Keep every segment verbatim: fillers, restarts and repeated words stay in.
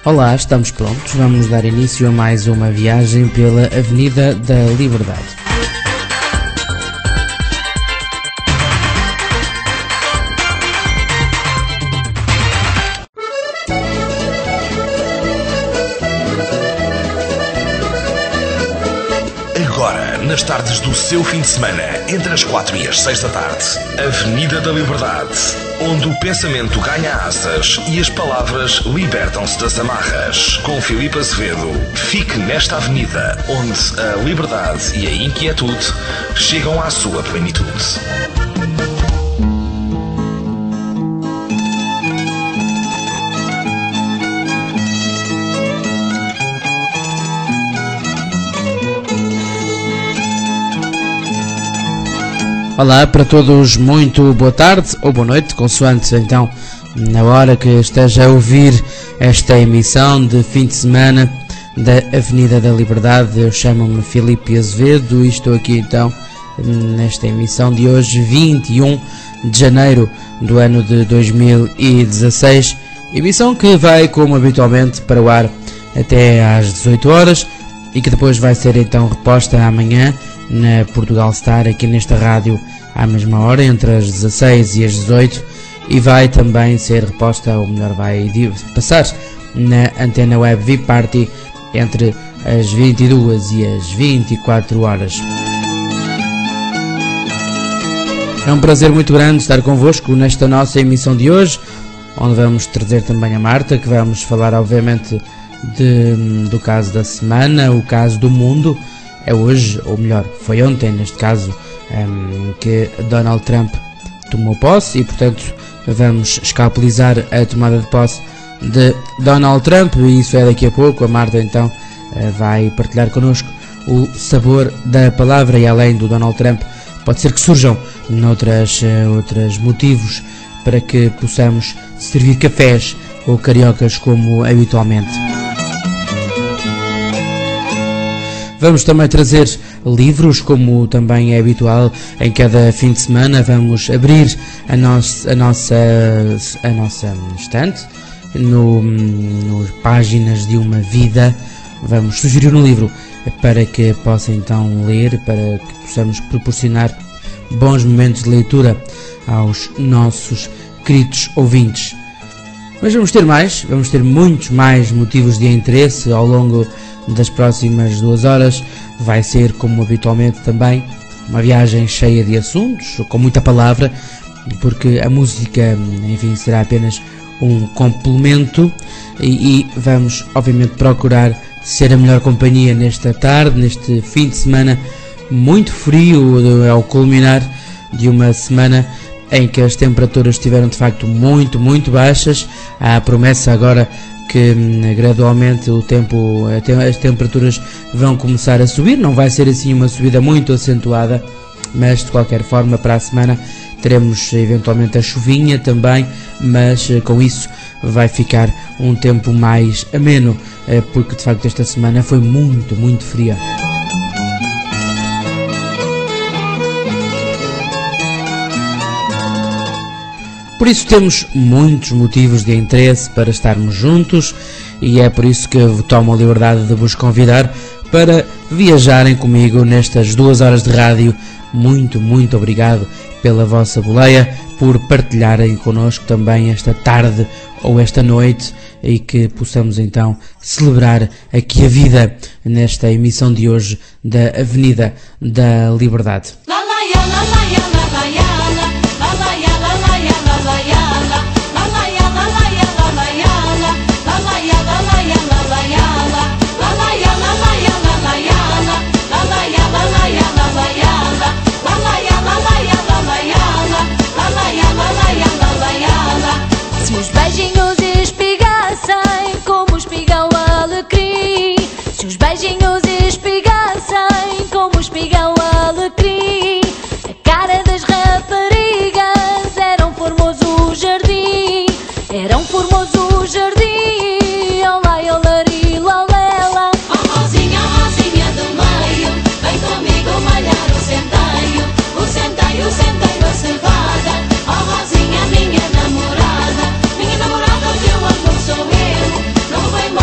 Olá, estamos prontos, vamos dar início a mais uma viagem pela Avenida da Liberdade. Agora, nas tardes do seu fim de semana, entre as quatro e as seis da tarde, Avenida da Liberdade, onde o pensamento ganha asas e as palavras libertam-se das amarras. Com Filipe Azevedo, fique nesta avenida, onde a liberdade e a inquietude chegam à sua plenitude. Olá para todos, muito boa tarde ou boa noite, consoante então na hora que esteja a ouvir esta emissão de fim de semana da Avenida da Liberdade. Eu chamo-me Filipe Azevedo e estou aqui então nesta emissão de hoje, vinte e um de janeiro do ano de dois mil e dezasseis, emissão que vai como habitualmente para o ar até às dezoito horas e que depois vai ser então reposta amanhã na Portugal Star, aqui nesta rádio à mesma hora, entre as dezasseis e as dezoito, e vai também ser reposta, ou melhor, vai passar na antena web V I P Party entre as vinte e duas e as vinte e quatro horas. É um prazer muito grande estar convosco nesta nossa emissão de hoje, onde vamos trazer também a Marta, que vamos falar obviamente de, do caso da semana, o caso do mundo. É hoje, ou melhor, foi ontem neste caso, um, que Donald Trump tomou posse e portanto vamos escalpelizar a tomada de posse de Donald Trump, e isso é daqui a pouco. A Marta então vai partilhar connosco o sabor da palavra, e além do Donald Trump pode ser que surjam noutras, outros motivos para que possamos servir cafés ou cariocas como habitualmente. Vamos também trazer livros, como também é habitual em cada fim de semana. Vamos abrir a, nosso, a nossa, a nossa estante no, no Páginas de uma Vida. Vamos sugerir um livro para que possa então ler, para que possamos proporcionar bons momentos de leitura aos nossos queridos ouvintes. Mas vamos ter mais, vamos ter muitos mais motivos de interesse ao longo das próximas duas horas. Vai ser, como habitualmente também, uma viagem cheia de assuntos, com muita palavra, porque a música, enfim, será apenas um complemento, e, e vamos obviamente procurar ser a melhor companhia nesta tarde, neste fim de semana muito frio, ao culminar de uma semana em que as temperaturas estiveram de facto muito, muito baixas. Há a promessa agora que gradualmente o tempo, as temperaturas vão começar a subir. Não vai ser assim uma subida muito acentuada, mas de qualquer forma para a semana teremos eventualmente a chuvinha também, mas com isso vai ficar um tempo mais ameno, porque de facto esta semana foi muito, muito fria. Por isso temos muitos motivos de interesse para estarmos juntos, e é por isso que eu tomo a liberdade de vos convidar para viajarem comigo nestas duas horas de rádio. Muito, muito obrigado pela vossa boleia, por partilharem connosco também esta tarde ou esta noite, e que possamos então celebrar aqui a vida nesta emissão de hoje da Avenida da Liberdade. Se os beijinhos espigassem como espiga o alecrim, se os beijinhos espigassem como espiga o alecrim, a cara das raparigas era um formoso jardim, era um formoso jardim. Olá, olari, lolela. Oh, Rosinha, Rosinha do meio, vem comigo malhar o centeio, o centeio, o centeio, a cevada. Oh, Rosinha, minha namorada, minha namorada, o teu amor sou eu. Não vem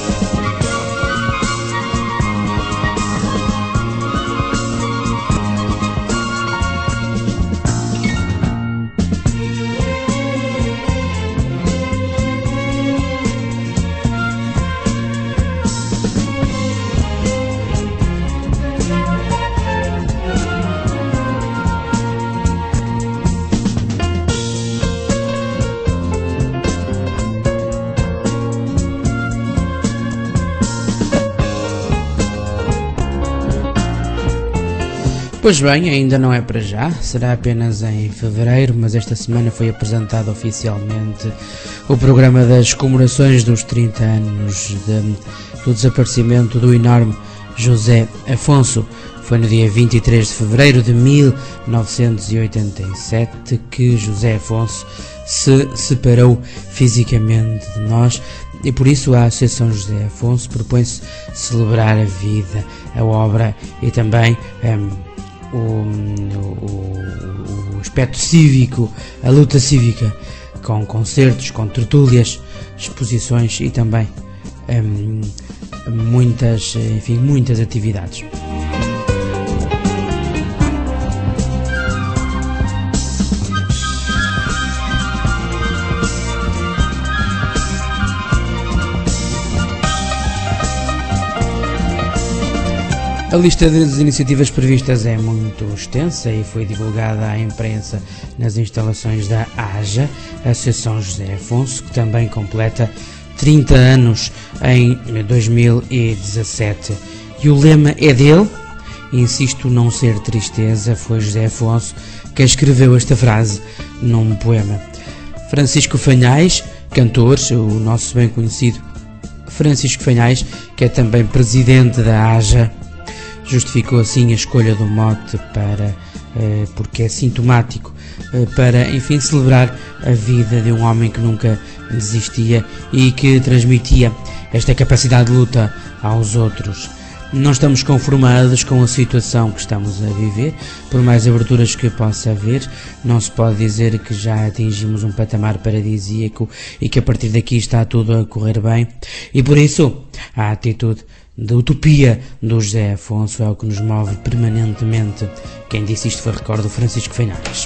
Pois bem, ainda não é para já, será apenas em fevereiro, mas esta semana foi apresentado oficialmente o programa das comemorações dos trinta anos de, do desaparecimento do enorme José Afonso. Foi no dia vinte e três de fevereiro de mil novecentos e oitenta e sete que José Afonso se separou fisicamente de nós e por isso a Associação José Afonso propõe-se celebrar a vida, a obra e também um, o, o, o aspecto cívico, a luta cívica, com concertos, com tertúlias, exposições e também um, muitas, enfim, muitas atividades. A lista das iniciativas previstas é muito extensa e foi divulgada à imprensa nas instalações da AJA, a Associação José Afonso, que também completa trinta anos em dois mil e dezassete. E o lema é dele, insisto não ser tristeza, foi José Afonso que escreveu esta frase num poema. Francisco Fanhais, cantor, o nosso bem conhecido Francisco Fanhais, que é também presidente da AJA, justificou assim a escolha do mote para, eh, porque é sintomático, eh, para, enfim, celebrar a vida de um homem que nunca desistia e que transmitia esta capacidade de luta aos outros. Não estamos conformados com a situação que estamos a viver, por mais aberturas que possa haver, não se pode dizer que já atingimos um patamar paradisíaco e que a partir daqui está tudo a correr bem, e por isso a atitude da utopia do José Afonso é o que nos move permanentemente. Quem disse isto foi, recordo, Francisco Fanhais.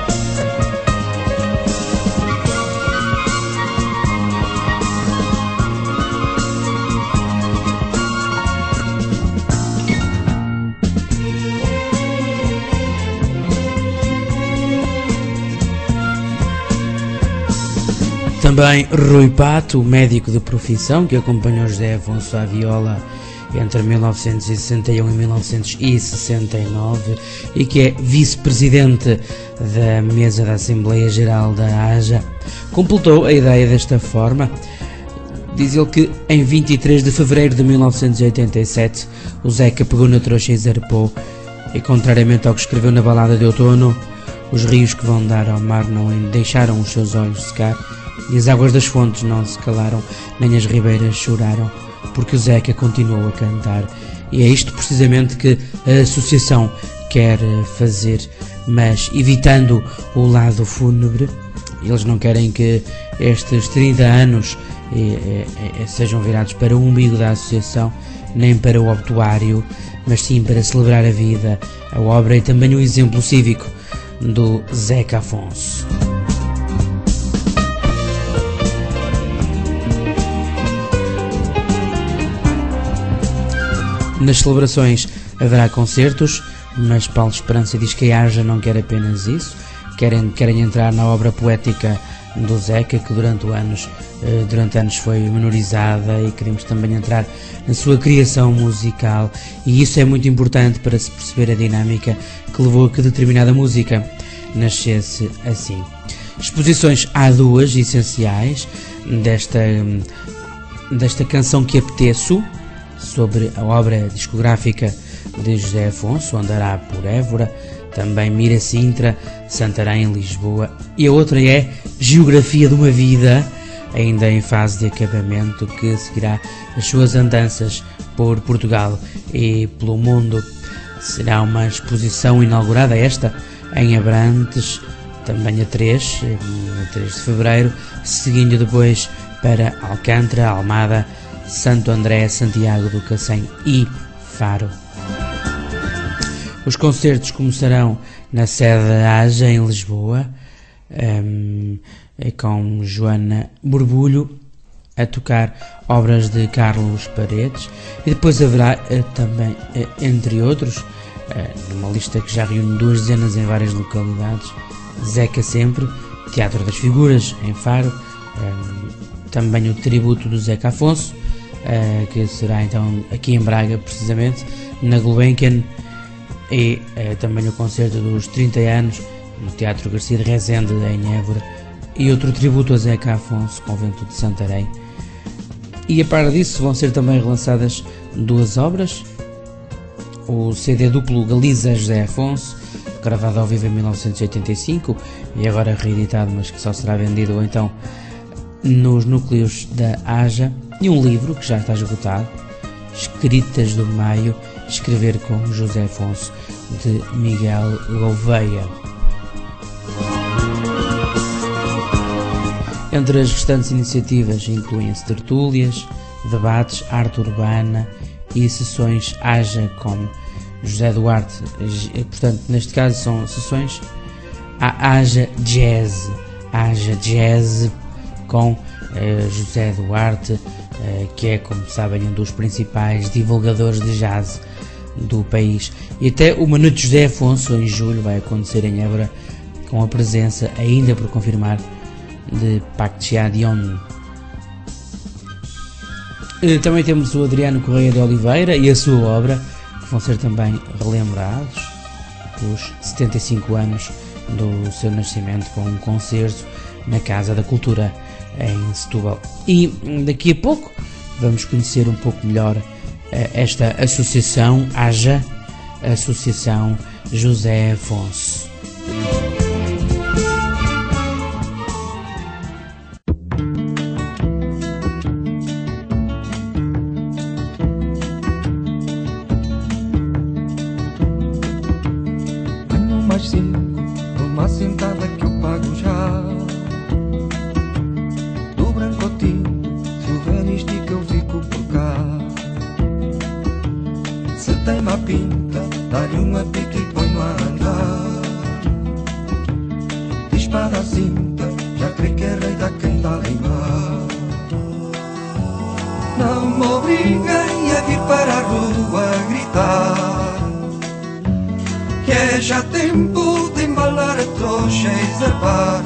Também Rui Pato, médico de profissão, que acompanhou José Afonso à viola entre mil novecentos e sessenta e um e mil novecentos e sessenta e nove e que é vice-presidente da mesa da Assembleia Geral da AJA, completou a ideia desta forma. Diz ele que em vinte e três de fevereiro de mil novecentos e oitenta e sete o Zeca pegou na trouxa e zarpou, e contrariamente ao que escreveu na balada de outono, os rios que vão dar ao mar não deixaram os seus olhos secar, e as águas das fontes não se calaram, nem as ribeiras choraram, porque o Zeca continuou a cantar. E é isto precisamente que a associação quer fazer, mas evitando o lado fúnebre. Eles não querem que estes trinta anos eh, eh, sejam virados para o umbigo da associação, nem para o obituário, mas sim para celebrar a vida, a obra e também o exemplo cívico do Zeca Afonso. Nas celebrações haverá concertos, mas Paulo Esperança diz que a AJA não quer apenas isso, querem, querem entrar na obra poética do Zeca, que durante anos, durante anos foi menorizada, e queremos também entrar na sua criação musical, e isso é muito importante para se perceber a dinâmica que levou a que determinada música nascesse assim. Exposições há duas essenciais desta, desta canção que apeteço, sobre a obra discográfica de José Afonso, andará por Évora, também Mira Sintra, Santarém, Lisboa, e a outra é Geografia de uma Vida, ainda em fase de acabamento, que seguirá as suas andanças por Portugal e pelo mundo. Será uma exposição inaugurada esta em Abrantes, também a três, a três de fevereiro, seguindo depois para Alcântara, Almada, Santo André, Santiago do Cacém e Faro. Os concertos começarão na sede da AJA em Lisboa, um, com Joana Borbulho a tocar obras de Carlos Paredes, e depois haverá uh, também, uh, entre outros, uh, numa lista que já reúne duas dezenas em várias localidades, Zeca Sempre, Teatro das Figuras em Faro, um, também o tributo do Zeca Afonso, Uh, que será então aqui em Braga, precisamente, na Gulbenkian, e uh, também o concerto dos trinta anos no Teatro Garcia de Rezende em Évora e outro tributo a Zeca Afonso, Convento de Santarém. E a par disso vão ser também relançadas duas obras, o C D duplo Galiza José Afonso, gravado ao vivo em mil novecentos e oitenta e cinco e agora reeditado, mas que só será vendido ou então nos núcleos da Aja, e um livro que já está esgotado, Escritas do Maio, Escrever com José Afonso, de Miguel Gouveia. Entre as restantes iniciativas incluem-se tertúlias, debates, arte urbana e sessões Aja com José Duarte. Portanto, neste caso são sessões a Aja Jazz, Aja Jazz com eh, José Duarte, eh, que é, como sabem, um dos principais divulgadores de jazz do país. E até o Manu de José Afonso, em julho, vai acontecer em Évora, com a presença, ainda por confirmar, de Pak Chia Dion. Também temos o Adriano Correia de Oliveira e a sua obra, que vão ser também relembrados os setenta e cinco anos do seu nascimento, com um concerto na Casa da Cultura em Setúbal. E daqui a pouco vamos conhecer um pouco melhor esta associação Aja, Associação José Afonso. Uma sentada que eu pago já, do brancotinho, se o velho estica eu fico por cá. Se tem má pinta, dá-lhe uma pica e põe-no a andar. Dispara a cinta, já crê que é rei da quem dá lembrar. Não me obriguem a vir para a rua gritar, que é já tempo de embalar a trouxa e zarpar.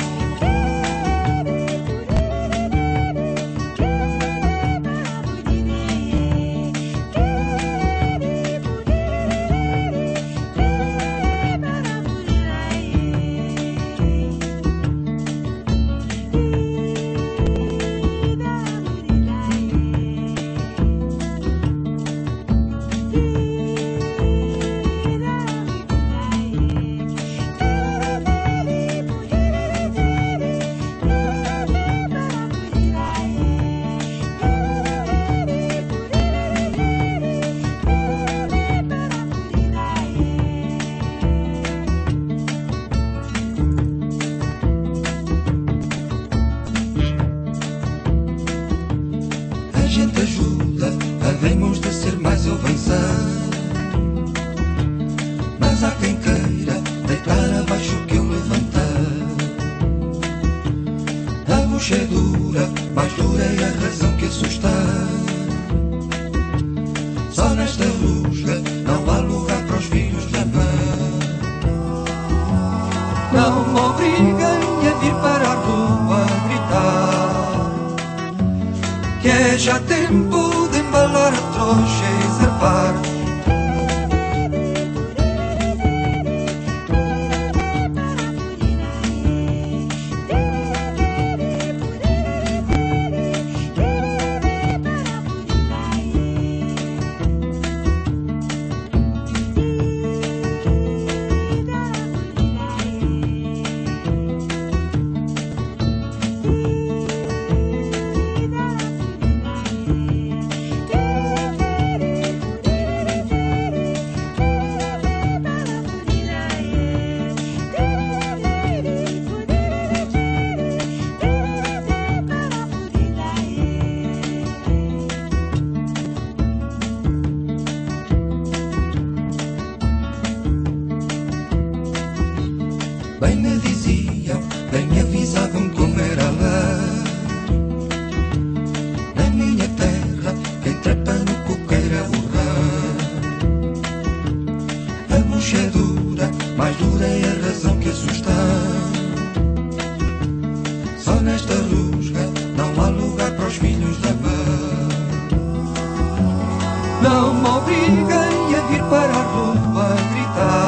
Não me obriguem a vir para a rua gritar.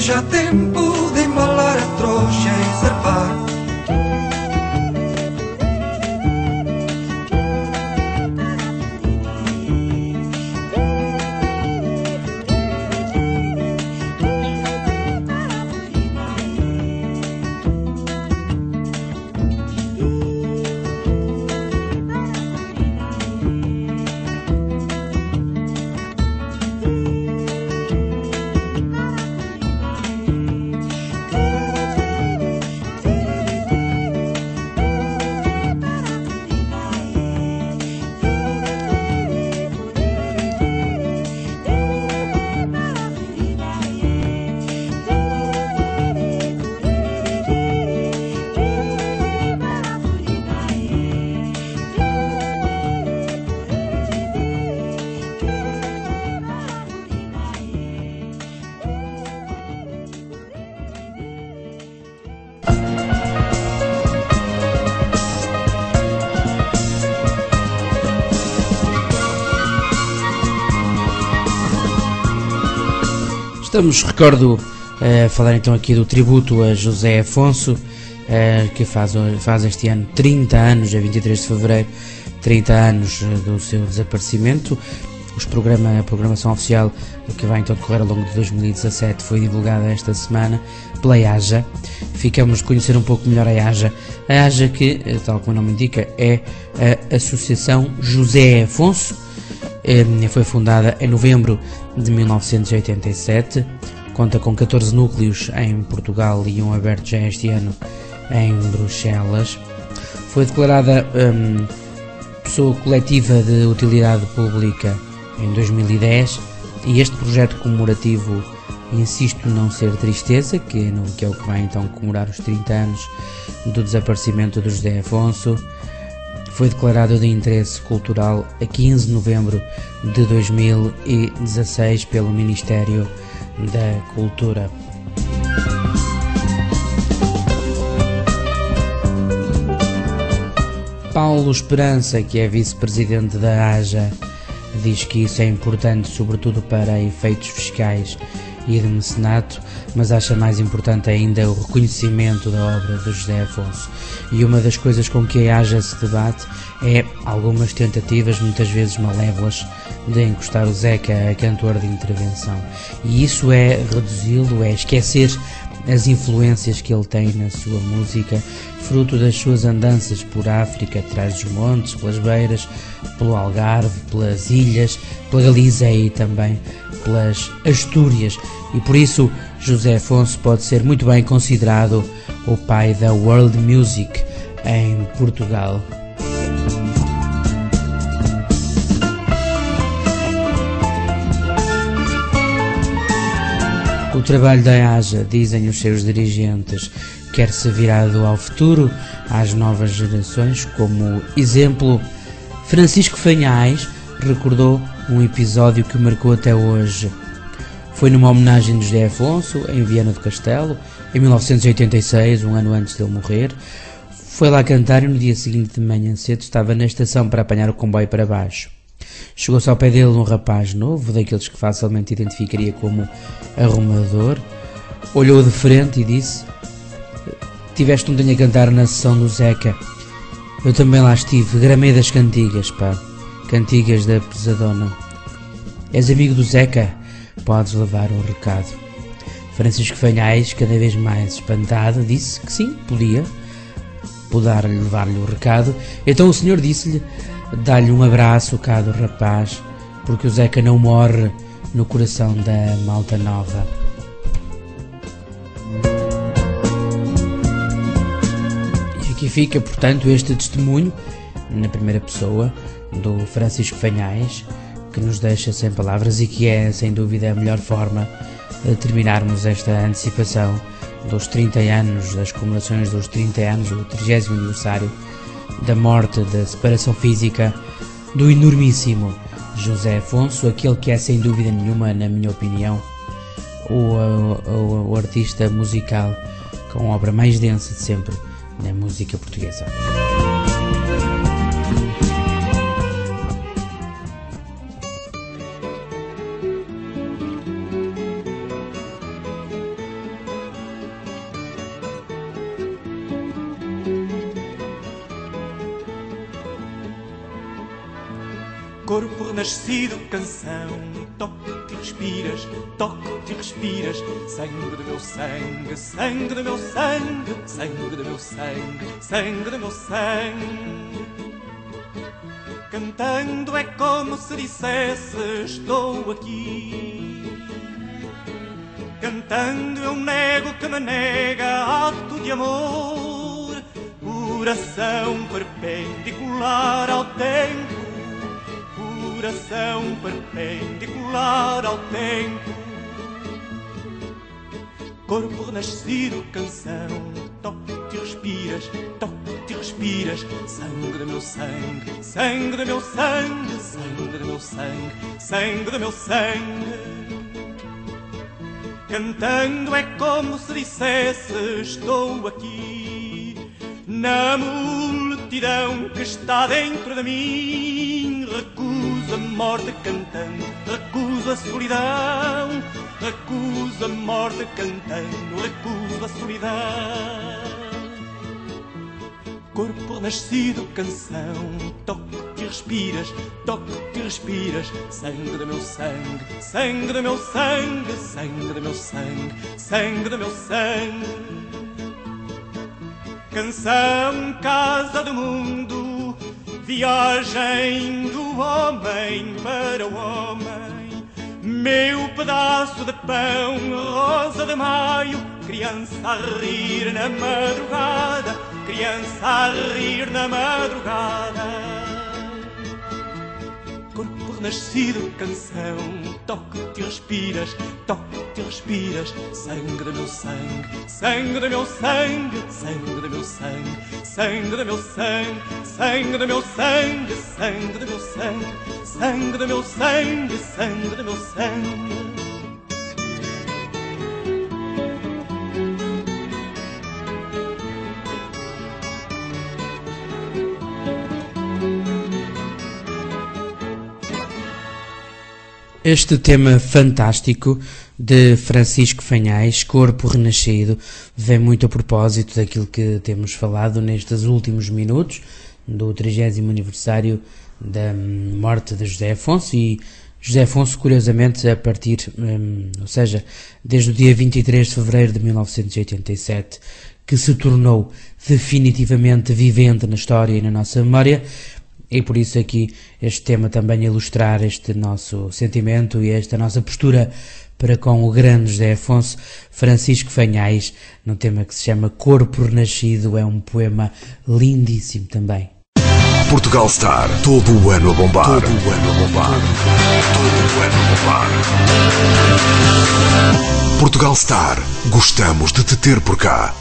já tempo de embalar a trouxa e zarpar. Estamos, recordo, a falar então aqui do tributo a José Afonso, que faz, faz este ano trinta anos, a vinte e três de fevereiro, trinta anos do seu desaparecimento. Os programa, a programação oficial que vai então decorrer ao longo de dois mil e dezassete foi divulgada esta semana pela AJA. Ficamos a conhecer um pouco melhor a AJA. A AJA, que, tal como o nome indica, é a Associação José Afonso. Foi fundada em novembro de mil novecentos e oitenta e sete, conta com catorze núcleos em Portugal e um aberto já este ano em Bruxelas. Foi declarada hum, pessoa coletiva de utilidade pública em dois mil e dez, e este projeto comemorativo, insisto não ser tristeza, que é, no, que é o que vai então comemorar os trinta anos do desaparecimento do José Afonso, foi declarado de interesse cultural a quinze de novembro de dois mil e dezasseis pelo Ministério da Cultura. Paulo Esperança, que é vice-presidente da AJA, diz que isso é importante sobretudo para efeitos fiscais e de mecenato, mas acha mais importante ainda o reconhecimento da obra de José Afonso. E uma das coisas com que a AJA se debate é algumas tentativas, muitas vezes malévolas, de encostar o Zeca a cantor de intervenção. E isso é reduzi-lo, é esquecer as influências que ele tem na sua música, fruto das suas andanças por África, atrás dos montes, pelas beiras, pelo Algarve, pelas ilhas, pela Galiza e também pelas Astúrias. E por isso José Afonso pode ser muito bem considerado o pai da world music em Portugal. O trabalho da AJA, dizem os seus dirigentes, quer ser virado ao futuro, às novas gerações. Como exemplo, Francisco Fanhais recordou um episódio que o marcou até hoje. Foi numa homenagem de José Afonso, em Viana do Castelo, em mil novecentos e oitenta e seis, um ano antes de ele morrer. Foi lá cantar e no dia seguinte de manhã cedo estava na estação para apanhar o comboio para baixo. Chegou-se ao pé dele um rapaz novo, daqueles que facilmente identificaria como arrumador, olhou de frente e disse: "Tiveste um dia a cantar na sessão do Zeca. Eu também lá estive, gramei das cantigas, pá, cantigas da pesadona. És amigo do Zeca? Podes levar um recado." Francisco Fanhais, cada vez mais espantado, disse que sim, podia, poder levar-lhe o recado. Então o senhor disse-lhe: "Dá-lhe um abraço cá do rapaz, porque o Zeca não morre no coração da malta nova." E aqui fica, portanto, este testemunho, na primeira pessoa, do Francisco Fanhais, que nos deixa sem palavras e que é, sem dúvida, a melhor forma de terminarmos esta antecipação dos trinta anos, das comemorações dos trinta anos, do trigésimo aniversário da morte, da separação física do enormíssimo José Afonso, aquele que é sem dúvida nenhuma, na minha opinião, o, o, o artista musical com a obra mais densa de sempre na música portuguesa. corpo renascido, canção. Toco-te e respiras, toco-te e respiras. Sangue do meu sangue, sangue do meu sangue, sangue do meu sangue, sangue do meu sangue. Cantando é como se dissesse estou aqui. Cantando eu nego que me nega ato de amor. Oração perpendicular ao tempo. Oração perpendicular ao tempo. Corpo renascido, canção. Toco-te e respiras, toco-te e respiras. Sangue do meu sangue, sangue do meu sangue, sangue do meu sangue, sangue do meu sangue. Cantando é como se dissesse estou aqui. Na multidão que está dentro de mim. Recuso a morte cantando, recuso a solidão. Recuso a morte cantando, recuso a solidão. Corpo renascido, canção. Toco-te e respiras, toco-te e respiras. Sangue do meu sangue, sangue do meu sangue, sangue do meu sangue, sangue do meu sangue. Canção, casa do mundo, viagem do homem para o homem. Meu pedaço de pão, rosa de maio, criança a rir na madrugada, criança a rir na madrugada. Corpo renascido, canção. Toco-te e respiras, toco-te e respiras. Sangue do meu sangue, sangue do meu sangue, sangue do meu sangue, sangue do meu sangue, sangue do meu sangue, sangue do meu sangue, sangue do meu sangue, sangue do meu sangue. Este tema fantástico de Francisco Fanhais, Corpo Renascido, vem muito a propósito daquilo que temos falado nestes últimos minutos, do trigésimo aniversário da morte de José Afonso. E José Afonso, curiosamente, a partir, um, ou seja, desde o dia vinte e três de fevereiro de mil novecentos e oitenta e sete, que se tornou definitivamente vivente na história e na nossa memória. E por isso aqui este tema também a ilustrar este nosso sentimento e esta nossa postura para com o grande José Afonso. Francisco Fanhais, num tema que se chama Corpo Renascido, é um poema lindíssimo também. Portugal Star, todo o ano a bombar. Todo o ano a bombar. Todo o ano a bombar. Portugal Star, gostamos de te ter por cá.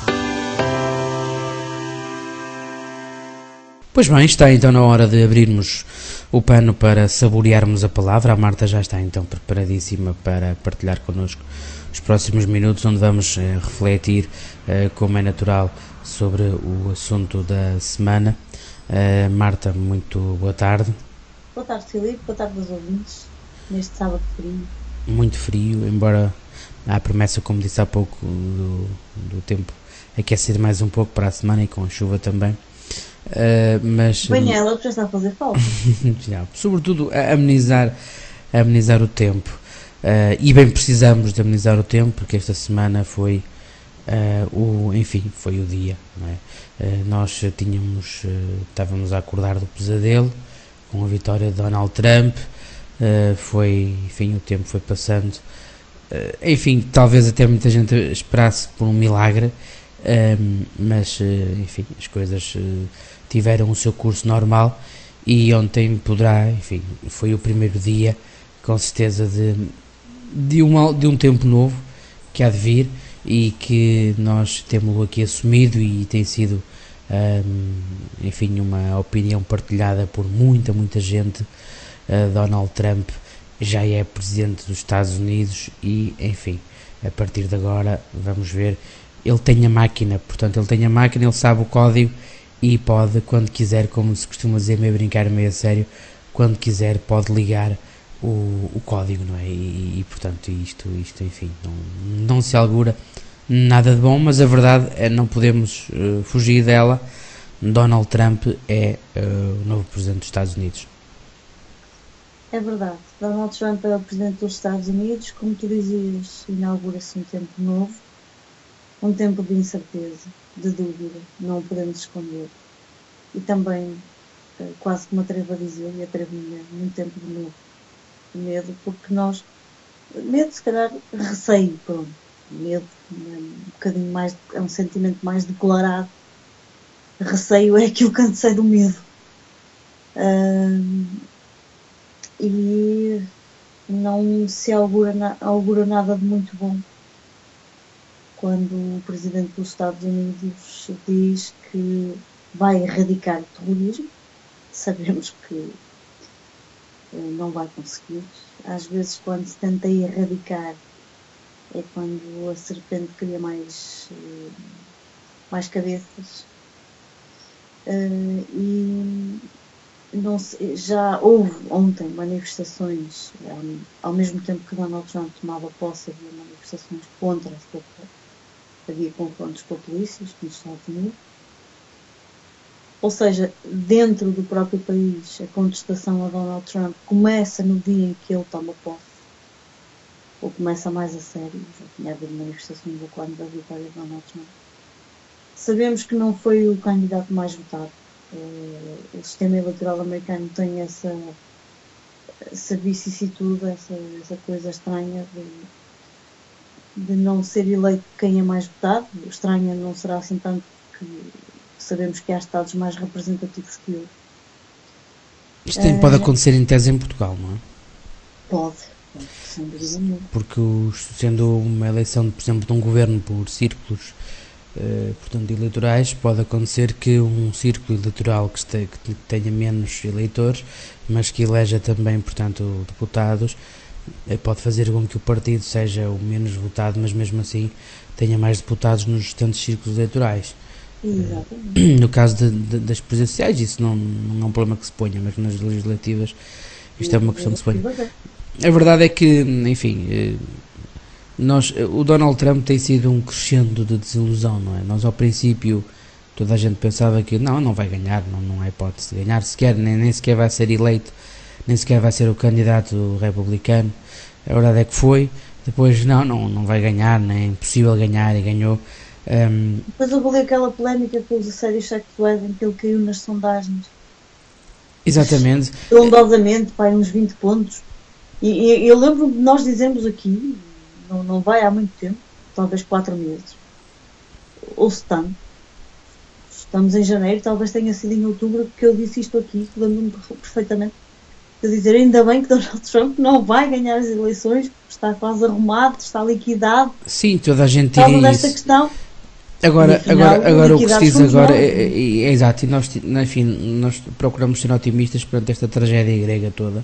Pois bem, está então na hora de abrirmos o pano para saborearmos a palavra. A Marta já está então preparadíssima para partilhar connosco os próximos minutos, onde vamos eh, refletir, eh, como é natural, sobre o assunto da semana. Eh, Marta, muito boa tarde. Boa tarde, Filipe. Boa tarde aos ouvintes, neste sábado frio. Muito frio, embora há a promessa, como disse há pouco, do, do tempo aquecer mais um pouco para a semana e com a chuva também. Uh, mas bem, ela já está a fazer falta. já, sobretudo a amenizar, a amenizar o tempo, uh, e bem precisamos de amenizar o tempo, porque esta semana foi uh, o, enfim, foi o dia, não é? Uh, nós tínhamos, uh, estávamos a acordar do pesadelo com a vitória de Donald Trump. Uh, foi, enfim, o tempo foi passando, uh, enfim, talvez até muita gente esperasse por um milagre, uh, mas uh, enfim, as coisas uh, tiveram o seu curso normal, e ontem poderá, enfim, foi o primeiro dia, com certeza, de, de, um, de um tempo novo que há de vir, e que nós temos aqui assumido, e tem sido, um, enfim, uma opinião partilhada por muita, muita gente. Uh, Donald Trump já é presidente dos Estados Unidos e, enfim, a partir de agora, vamos ver, ele tem a máquina, portanto, ele tem a máquina, ele sabe o código, e pode, quando quiser, como se costuma dizer, meio a brincar, meio a sério, quando quiser pode ligar o, o código, não é? E, e portanto, isto, isto enfim, não, não se augura nada de bom, mas a verdade é, não podemos uh, fugir dela. Donald Trump é uh, o novo presidente dos Estados Unidos. É verdade. Donald Trump é o presidente dos Estados Unidos, como tu dizias, inaugura-se um tempo novo, um tempo de incerteza, de dúvida, não o podemos esconder. E também, quase que me atrevo a dizer, e atrevo-me mesmo, um tempo de medo. De medo, porque nós, medo se calhar, receio, pronto. Medo é um bocadinho mais, é um sentimento mais declarado. Receio é aquilo que antecede o medo. Um, e não se augura, na, augura nada de muito bom quando o presidente dos Estados Unidos diz que vai erradicar o terrorismo. Sabemos que não vai conseguir. Às vezes, quando se tenta erradicar, é quando a serpente cria mais, mais cabeças. E não se, já houve ontem manifestações, ao, ao mesmo tempo que Donald Trump tomava posse, havia manifestações contra as populações. Havia confrontos com a polícia nos Estados Unidos. Ou seja, dentro do próprio país, a contestação a Donald Trump começa no dia em que ele toma posse. Ou começa mais a sério. Já tinha havido manifestações a quando da vitória de Donald Trump. Sabemos que não foi o candidato mais votado. O sistema eleitoral americano tem essa, essa vicissitude, essa, essa coisa estranha de, de não ser eleito quem é mais votado. Estranha não será assim tanto que sabemos que há estados mais representativos que outros. Isto também uh, pode acontecer em tese em Portugal, não é? Pode, pode sem dúvida nenhuma. Porque os, sendo uma eleição, por exemplo, de um governo por círculos, uh, portanto, eleitorais, pode acontecer que um círculo eleitoral que, este, que tenha menos eleitores, mas que eleja também, portanto, deputados, uh, pode fazer com que o partido seja o menos votado, mas mesmo assim tenha mais deputados nos restantes círculos eleitorais. Exatamente. No caso de, de, das presidenciais, isso não, não é um problema que se ponha, mas nas legislativas isto é uma questão que se ponha. A verdade é que, enfim, nós, o Donald Trump tem sido um crescendo de desilusão, não é? Nós ao princípio toda a gente pensava que não, não vai ganhar, não, não há hipótese de ganhar sequer, nem, nem sequer vai ser eleito, nem sequer vai ser o candidato republicano. A verdade é que foi, depois não, não, não vai ganhar, nem é impossível ganhar, e ganhou. Um, Depois houve ali aquela polémica com os assédios sexuais em que ele caiu nas sondagens. Exatamente. Frondosamente, pai, uns vinte pontos. E, e eu lembro de nós dizemos aqui, não, não vai há muito tempo, talvez quatro meses, ou se tanto, estamos em janeiro, talvez tenha sido em outubro que eu disse isto aqui, lembro-me perfeitamente de dizer, ainda bem que Donald Trump não vai ganhar as eleições, porque está quase arrumado, está liquidado. Sim, toda a gente diria isso. Desta questão. Agora, afinal, agora, agora o que se diz agora é, é, é, é exato, e nós, enfim, nós procuramos ser otimistas perante esta tragédia grega toda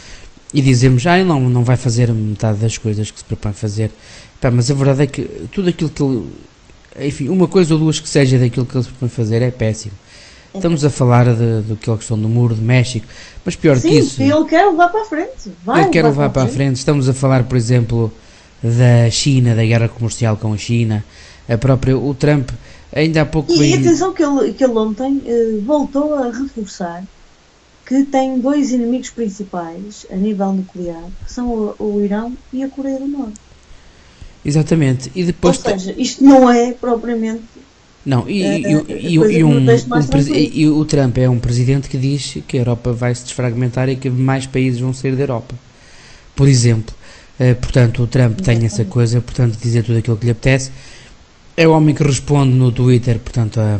e dizemos, ah, não, não vai fazer metade das coisas que se propõe fazer. Pá, mas a verdade é que tudo aquilo que ele, enfim, uma coisa ou duas que seja daquilo que ele se propõe fazer é péssimo. É. Estamos a falar de, do que é a questão do muro de México, mas pior Sim, que isso... Sim, ele quer levar para a frente. Vai ele quer levar para a frente. Estamos a falar, por exemplo, da China, da guerra comercial com a China. A própria, o Trump, ainda há pouco... E, veio... e atenção que ele, que ele ontem uh, voltou a reforçar que tem dois inimigos principais a nível nuclear, que são o, o Irão e a Coreia do Norte. Exatamente. E depois Ou seja, isto não é propriamente... Não, e, uh, e, e, e, um, um, e o Trump é um presidente que diz que a Europa vai se desfragmentar e que mais países vão sair da Europa. Por exemplo, uh, portanto, o Trump Exatamente. tem essa coisa, portanto, dizer tudo aquilo que lhe apetece. É o homem que responde no Twitter, portanto, a,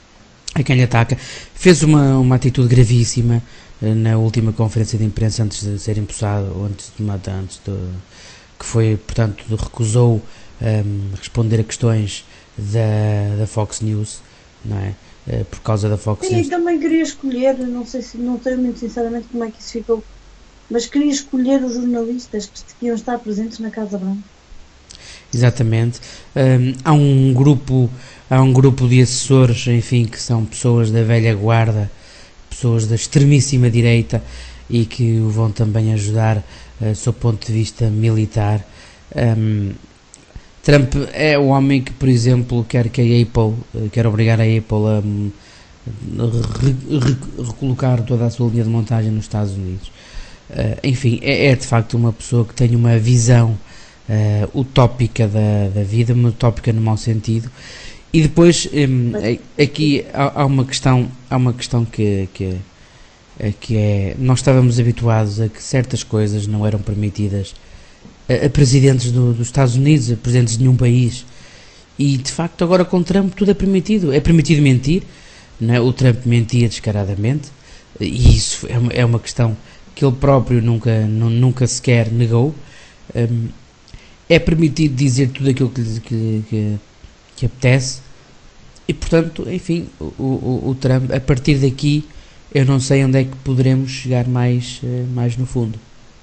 a quem lhe ataca. Fez uma, uma atitude gravíssima uh, na última conferência de imprensa antes de ser empossado, ou antes de matar, antes de, que foi, portanto, recusou um, responder a questões da, da Fox News, não é? Uh, por causa da Fox Sim, News. E também queria escolher, não sei se, não sei muito sinceramente como é que isso ficou, mas queria escolher os jornalistas que, que iam estar presentes na Casa Branca. Exatamente. Um, há um grupo, há um grupo de assessores, enfim, que são pessoas da velha guarda, pessoas da extremíssima direita e que o vão também ajudar uh, sob o ponto de vista militar. Um, Trump é o homem que, por exemplo, quer que a Apple, uh, quer obrigar a Apple a um, re, re, recolocar toda a sua linha de montagem nos Estados Unidos. Uh, enfim, é, é de facto uma pessoa que tem uma visão uh, utópica da, da vida, uma utópica no mau sentido. E depois, um, aqui há, há uma questão, há uma questão que, que, que é, nós estávamos habituados a que certas coisas não eram permitidas a, a presidentes do, dos Estados Unidos, a presidentes de nenhum país, e de facto agora com Trump tudo é permitido, é permitido mentir, não é? O Trump mentia descaradamente, e isso é uma, é uma questão que ele próprio nunca, nu, nunca sequer negou. Um, é permitido dizer tudo aquilo que, que, que que apetece, e portanto, enfim, o, o, o Trump, a partir daqui eu não sei onde é que poderemos chegar mais, mais no fundo.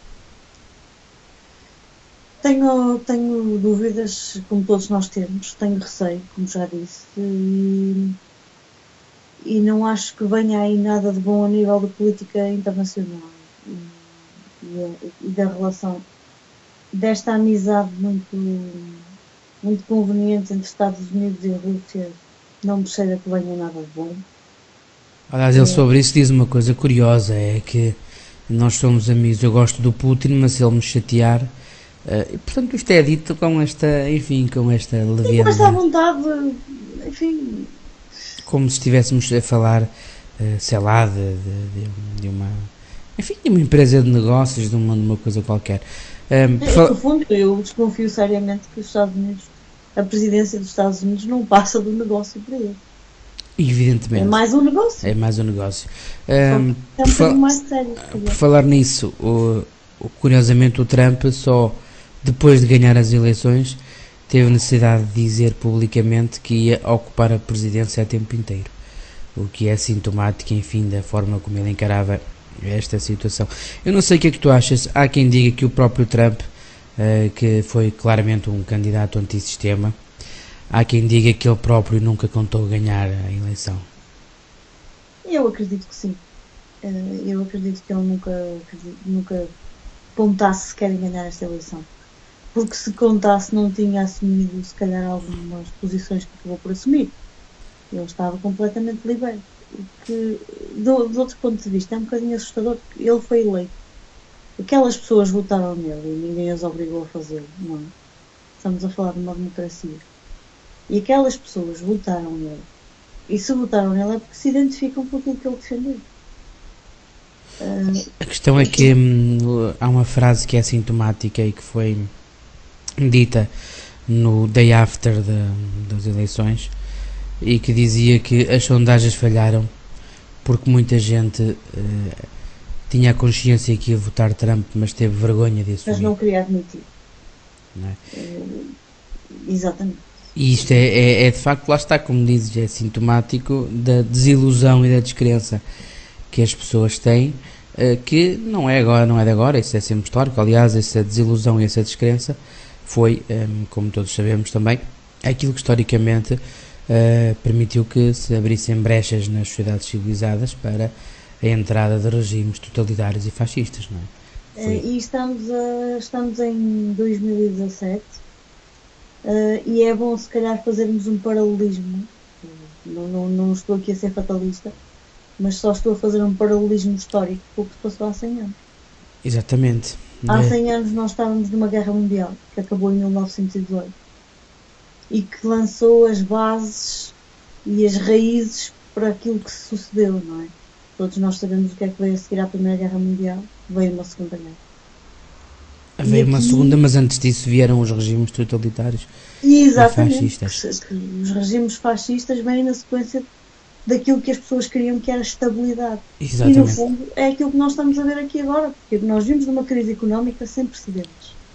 Tenho, tenho dúvidas, como todos nós temos, tenho receio, como já disse, e, e não acho que venha aí nada de bom a nível de política internacional e, e, e da relação, desta amizade muito muito conveniente entre Estados Unidos e Rússia. Não me cheira que venha nada de bom. Aliás, ele sobre isso diz uma coisa curiosa, é que nós somos amigos, eu gosto do Putin, mas se ele me chatear, uh, e, portanto isto é dito com esta, enfim, com esta leviandade. E com esta vontade, enfim... Como se estivéssemos a falar, uh, sei lá, de, de, de uma... Enfim, de uma empresa de negócios, de uma, de uma coisa qualquer. Um, fal... No fundo, eu desconfio seriamente que os Estados Unidos, a presidência dos Estados Unidos não passa do negócio para ele. Evidentemente. É mais um negócio. É mais um negócio. Um, é um por, fal... mais sério, por falar nisso, o, o, curiosamente o Trump só depois de ganhar as eleições teve necessidade de dizer publicamente que ia ocupar a presidência a tempo inteiro. O que é sintomático, enfim, da forma como ele encarava esta situação. Eu não sei o que é que tu achas. Há quem diga que o próprio Trump, uh, que foi claramente um candidato antissistema, há quem diga que ele próprio nunca contou ganhar a eleição. Eu acredito que sim. Uh, eu acredito que ele nunca, nunca contasse sequer em ganhar esta eleição. Porque se contasse não tinha assumido se calhar algumas posições que acabou por assumir. Ele estava completamente liberto. Que, do, do outro ponto de vista, é um bocadinho assustador, porque ele foi eleito. Aquelas pessoas votaram nele e ninguém as obrigou a fazê-lo, não é? Estamos a falar de uma democracia. E aquelas pessoas votaram nele. E se votaram nele é porque se identificam com aquilo que ele defendeu. Uh, a questão é que hum, há uma frase que é sintomática e que foi dita no day after de, das eleições, e que dizia que as sondagens falharam porque muita gente uh, tinha a consciência que ia votar Trump, mas teve vergonha de assumir. Mas não queria admitir. Não é? Uh, exatamente. E isto é, é, é de facto, lá está, como dizes, é sintomático da desilusão e da descrença que as pessoas têm, uh, que não é agora, não é de agora, isso é sempre histórico. Aliás, essa desilusão e essa descrença foi, um, como todos sabemos também, aquilo que historicamente Uh, permitiu que se abrissem brechas nas sociedades civilizadas para a entrada de regimes totalitários e fascistas, não é? Foi. Uh, e estamos, a, estamos em dois mil e dezassete uh, e é bom se calhar fazermos um paralelismo. Não, não, não estou aqui a ser fatalista, mas só estou a fazer um paralelismo histórico com o que se passou há cem anos. Exatamente. Há cem anos nós estávamos numa guerra mundial que acabou em mil novecentos e dezoito. E que lançou as bases e as raízes para aquilo que se sucedeu, não é? Todos nós sabemos o que é que veio a seguir à Primeira Guerra Mundial. Veio uma Segunda Guerra. Veio uma segunda, mas antes disso vieram os regimes totalitários e fascistas. Os regimes fascistas vêm na sequência daquilo que as pessoas queriam, que era estabilidade. Exatamente. E no fundo é aquilo que nós estamos a ver aqui agora, porque nós vimos numa crise económica sem precedentes.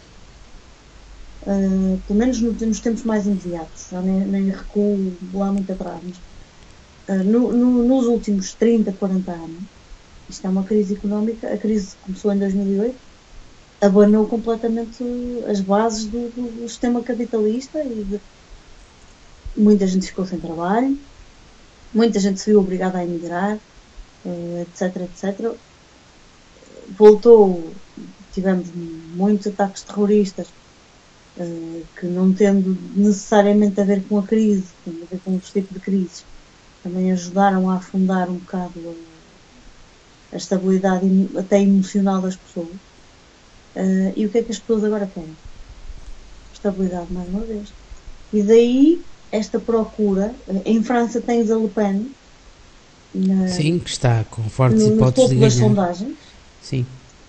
Uh, pelo menos no, nos tempos mais imediatos, nem, nem recuo lá muito atrás, mas, uh, no, no, nos últimos trinta, quarenta anos, isto é uma crise económica. A crise começou em dois mil e oito, abanou completamente as bases do, do, do sistema capitalista e de, muita gente ficou sem trabalho, muita gente se viu obrigada a emigrar, uh, etc, etcétera. Voltou, tivemos muitos ataques terroristas, Uh, que não tendo necessariamente a ver com a crise, tendo a ver com outros tipos de crises, também ajudaram a afundar um bocado a estabilidade emo- até emocional das pessoas. Uh, e o que é que as pessoas agora querem? Estabilidade, mais uma vez. E daí esta procura. Uh, em França tens a Le Pen na, Sim, que está com fortes no, no hipóteses topo de das ganhar. sondagens. Sim.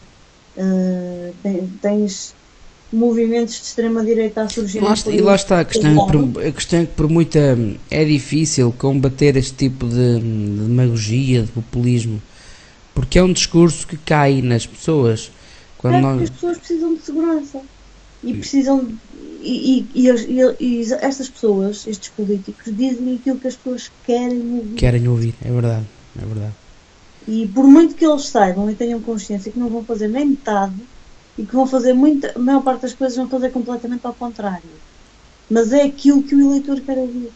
Uh, ten- tens movimentos de extrema-direita a surgir. Lá está- e lá está, a questão, é que por, a questão é que por muita é difícil combater este tipo de, de demagogia, de populismo, porque é um discurso que cai nas pessoas. Quando É nós, porque as pessoas precisam de segurança e precisam de- e, e, e, as- e- e estas pessoas, estes políticos, dizem aquilo que as pessoas querem ouvir. querem ouvir, é verdade, é verdade. E por muito que eles saibam e tenham consciência que não vão fazer nem metade e que vão fazer muita, a maior parte das coisas vão fazer completamente ao contrário. Mas é aquilo que o eleitor quer ouvir.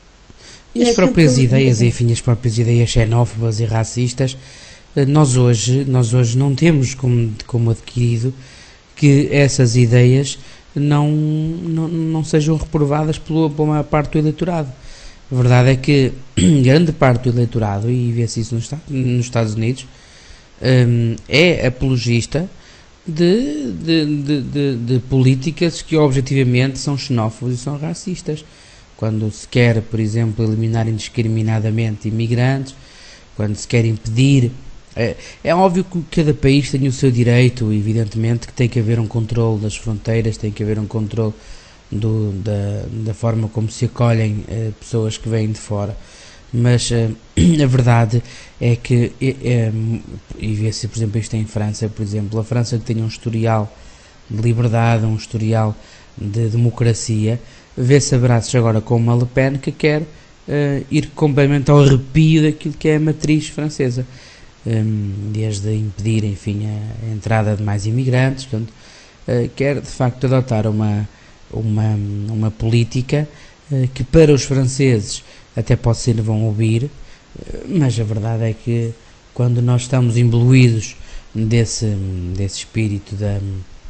E as é aquilo próprias que eu- ideias, enfim, as próprias ideias xenófobas e racistas, eh, nós hoje, nós hoje não temos como, como adquirido que essas ideias não, não, não sejam reprovadas pela, pela maior parte do eleitorado. A verdade é que grande parte do eleitorado, e vê-se isso nos, Esta- nos Estados Unidos, hum, é apologista de, de, de, de, de políticas que objetivamente são xenófobas e são racistas. Quando se quer, por exemplo, eliminar indiscriminadamente imigrantes, quando se quer impedir. É, é óbvio que cada país tem o seu direito, evidentemente que tem que haver um controle das fronteiras, tem que haver um controle do, da, da forma como se acolhem eh, pessoas que vêm de fora. Mas eh, a verdade é que, é, é, e vê-se, por exemplo, isto em França, por exemplo, a França que tem um historial de liberdade, um historial de democracia, vê-se abraços agora com uma Le Pen que quer uh, ir completamente ao arrepio daquilo que é a matriz francesa, um, desde impedir, enfim, a, a entrada de mais imigrantes, portanto, uh, quer de facto adotar uma, uma, uma política uh, que para os franceses até pode ser vão ouvir, uh, mas a verdade é que quando nós estamos imbuídos desse, desse espírito da,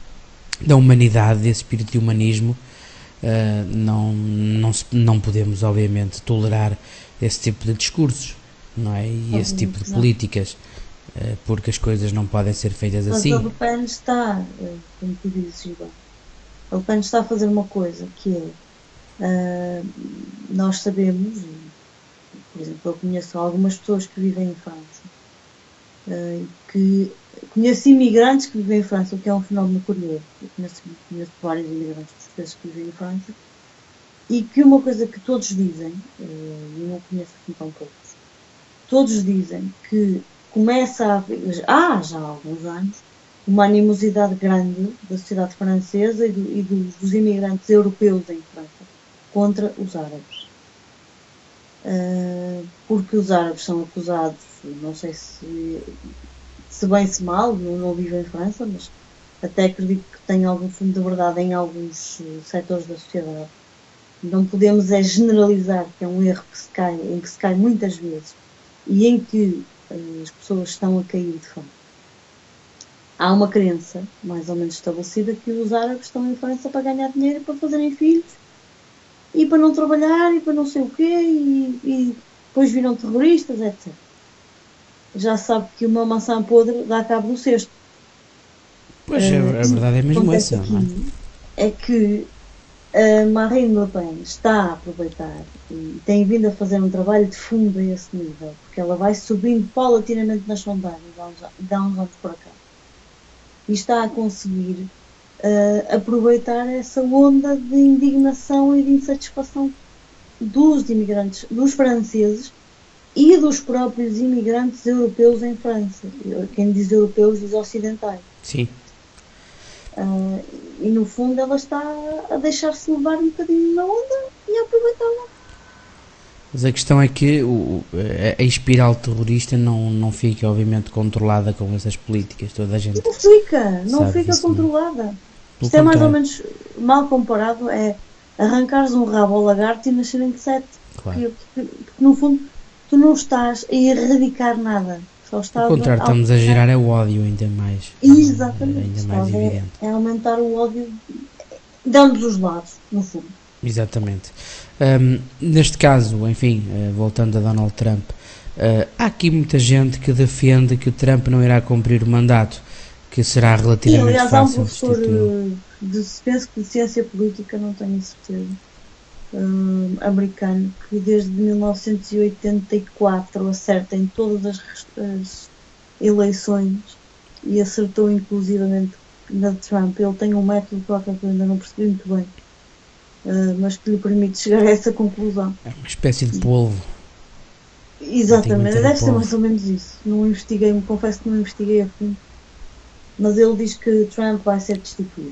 da humanidade, desse espírito de humanismo, Uh, não, não, se, não podemos obviamente tolerar esse tipo de discursos, não é? E esse tipo de políticas, uh, porque as coisas não podem ser feitas Mas assim. a Le Pen está, eh, como tu dizes, Ivan, a Le Pen está a fazer uma coisa que é, uh, nós sabemos, por exemplo, eu conheço algumas pessoas que vivem em França, uh, que conheço imigrantes que vivem em França, o que é um fenómeno curioso. Eu conheço, conheço vários imigrantes portugueses que vivem em França, e que uma coisa que todos dizem, e não conheço assim tão poucos, todos dizem que começa a haver, há já há alguns anos, uma animosidade grande da sociedade francesa e, do, e dos, dos imigrantes europeus em França contra os árabes. Uh, porque os árabes são acusados, não sei se se bem se mal, eu não vivo em França, mas até acredito que tem algum fundo de verdade em alguns uh, setores da sociedade. Não podemos é generalizar, que é um erro que se cai, em que se cai muitas vezes e em que uh, as pessoas estão a cair de fome. Há uma crença mais ou menos estabelecida que os árabes estão em França para ganhar dinheiro, para fazerem filhos e para não trabalhar e para não sei o quê e, e depois viram terroristas, etcétera. Já sabe que uma maçã podre dá cabo do cesto. Pois, uh, a verdade é mesmo essa, não é? É que a Marine Le Pen está a aproveitar e tem vindo a fazer um trabalho de fundo a esse nível, porque ela vai subindo paulatinamente nas sondagens há uns anos para cá. E está a conseguir uh, aproveitar essa onda de indignação e de insatisfação dos imigrantes, dos franceses, e dos próprios imigrantes europeus em França. Quem diz europeus diz ocidentais. Sim. Uh, e no fundo ela está a deixar-se levar um bocadinho na onda e a aproveitá-la. Mas a questão é que o, a, a espiral terrorista não, não fica obviamente controlada com essas políticas. Toda a gente não fica, não fica isso, controlada. não. Isto é mais ou menos mal comparado, é arrancares um rabo ao lagarto e nascerem de sete. Claro. Porque, porque, porque no fundo tu não estás a erradicar nada. Só estás Ao contrário, a estamos a gerar é o ódio ainda mais. Exatamente. Ainda mais estás evidente. a, a aumentar o ódio de ambos os lados, no fundo. Exatamente. Um, neste caso, enfim, uh, voltando a Donald Trump, Uh, há aqui muita gente que defende que o Trump não irá cumprir o mandato, que será E relativamente aliás há um fácil professor destituí-lo. eh, de, penso que de ciência política, não tenho certeza, hum, americano, que desde mil novecentos e oitenta e quatro acerta em todas as, res- as eleições e acertou inclusivamente na de Trump. Ele tem um método qualquer que eu ainda não percebi muito bem, eh, mas que lhe permite chegar a essa conclusão. É uma espécie de polvo. Exatamente, Manter deve o ser povo. mais ou menos isso. Não investiguei, confesso que não investiguei a fundo, mas ele diz que Trump vai ser destituído.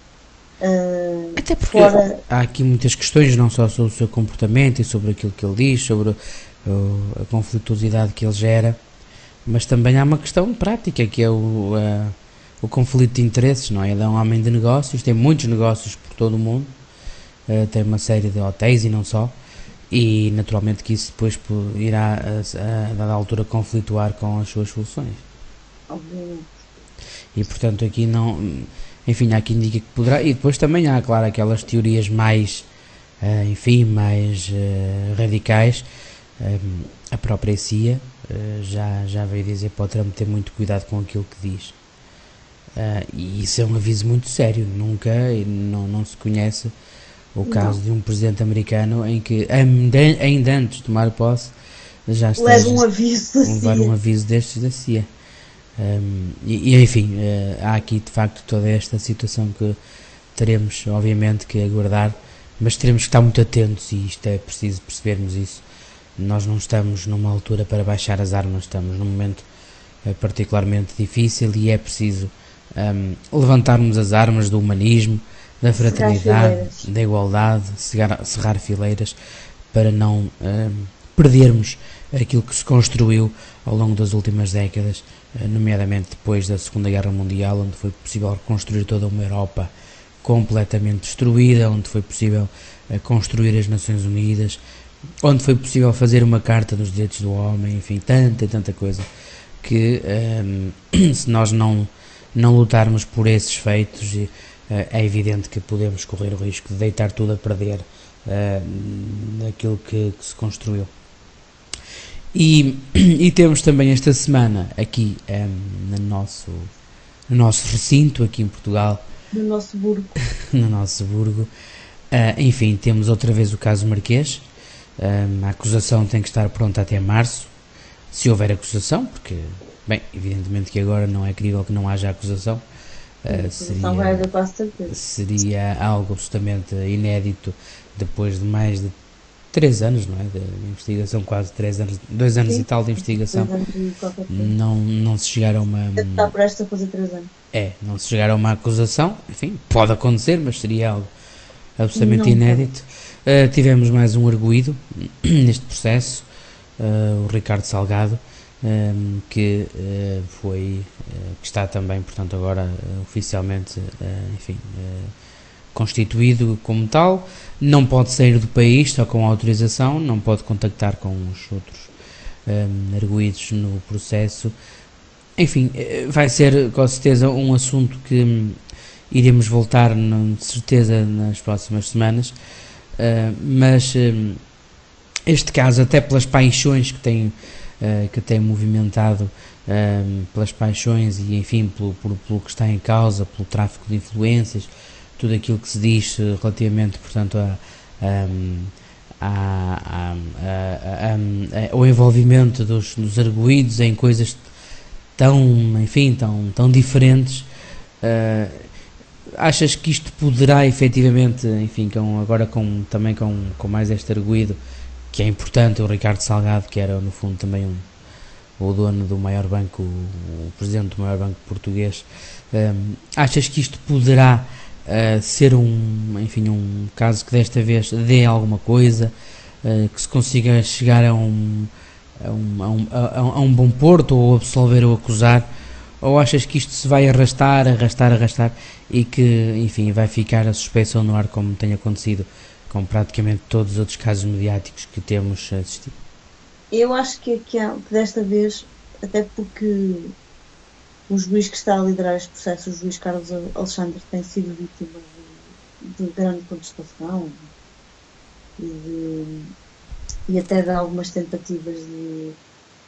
Eh, Até porque fora, há aqui muitas questões, não só sobre o seu comportamento e sobre aquilo que ele diz, sobre o- a conflituosidade que ele gera, mas também há uma questão prática, que é o, a- o conflito de interesses, não é? Ele é um homem de negócios, tem muitos negócios por todo o mundo, eh, tem uma série de hotéis e não só, e naturalmente que isso depois po- irá, a, a dada altura, conflituar com as suas soluções. obviamente, E portanto aqui não, enfim, há quem diga que poderá, e depois também há, claro, aquelas teorias mais, eh, enfim, mais eh, radicais. Eh, a própria C I A eh, já, já veio dizer para o Trump ter muito cuidado com aquilo que diz. Eh, e isso é um aviso muito sério, nunca, e não, não se conhece o caso Não. de um presidente americano em que ainda, ainda antes de tomar posse já leva esteja um aviso a assim. levar um aviso destes da C I A. Um, e, e, enfim, uh, há aqui de facto toda esta situação que teremos obviamente que aguardar, mas teremos que estar muito atentos, e isto é preciso percebermos isso. Nós não estamos numa altura para baixar as armas, estamos num momento uh, particularmente difícil, e é preciso um, levantarmos as armas do humanismo, da fraternidade, fileiras. da igualdade, cerrar, cerrar fileiras, para não um, perdermos aquilo que se construiu ao longo das últimas décadas, nomeadamente depois da Segunda Guerra Mundial, onde foi possível reconstruir toda uma Europa completamente destruída, onde foi possível construir as Nações Unidas, onde foi possível fazer uma Carta dos Direitos do Homem, enfim, tanta e tanta coisa, que um, se nós não, não lutarmos por esses feitos, uh, é evidente que podemos correr o risco de deitar tudo a perder uh, naquilo que, que se construiu. E, e temos também esta semana aqui um, no, nosso, no nosso recinto, aqui em Portugal, No nosso burgo. no nosso burgo, uh, enfim, temos outra vez o caso Marquês. Um, a acusação tem que estar pronta até março, se houver acusação, porque, bem, evidentemente que agora não é crível que não haja acusação. Uh, Então vai seria, haver quase certeza. seria algo absolutamente inédito depois de mais de três anos, não é? De investigação, quase três anos, dois anos Sim. e tal de investigação. Dois anos e qualquer coisa. Não, não se chegar a uma. Está prestes a fazer três anos. É, não se chegar a uma acusação, enfim, pode acontecer, mas seria algo absolutamente Não inédito. Uh, tivemos mais um arguído neste processo, uh, o Ricardo Salgado, um, que uh, foi, uh, que está também, portanto, agora uh, oficialmente, uh, enfim, uh, constituído como tal. Não pode sair do país só com autorização, não pode contactar com os outros um, arguídos no processo. Enfim, vai ser com certeza um assunto que hum, iremos voltar, não, de certeza, nas próximas semanas, uh, mas hum, este caso, até pelas paixões que tem, uh, que tem movimentado, um, pelas paixões e, enfim, pelo, pelo, pelo que está em causa, pelo tráfico de influências, tudo aquilo que se diz uh, relativamente, portanto, a, um, a, a, a, a, a, ao envolvimento dos, dos arguídos em coisas tão, enfim, tão, tão diferentes. Uh, achas que isto poderá efetivamente, enfim, com, agora com, também com, com mais este arguído, que é importante, o Ricardo Salgado, que era no fundo também um, o dono do maior banco, o presidente do maior banco português, um, achas que isto poderá uh, ser um, enfim, um caso que desta vez dê alguma coisa, uh, que se consiga chegar a um A um, a, um, a, a um bom porto, ou absolver ou acusar, ou achas que isto se vai arrastar, arrastar, arrastar e que, enfim, vai ficar a suspeição no ar, como tem acontecido com praticamente todos os outros casos mediáticos que temos assistido? Eu acho que, que, há, que desta vez, até porque o juiz que está a liderar este processo, o juiz Carlos Alexandre, tem sido vítima de, de grande contestação e de e até de algumas tentativas de,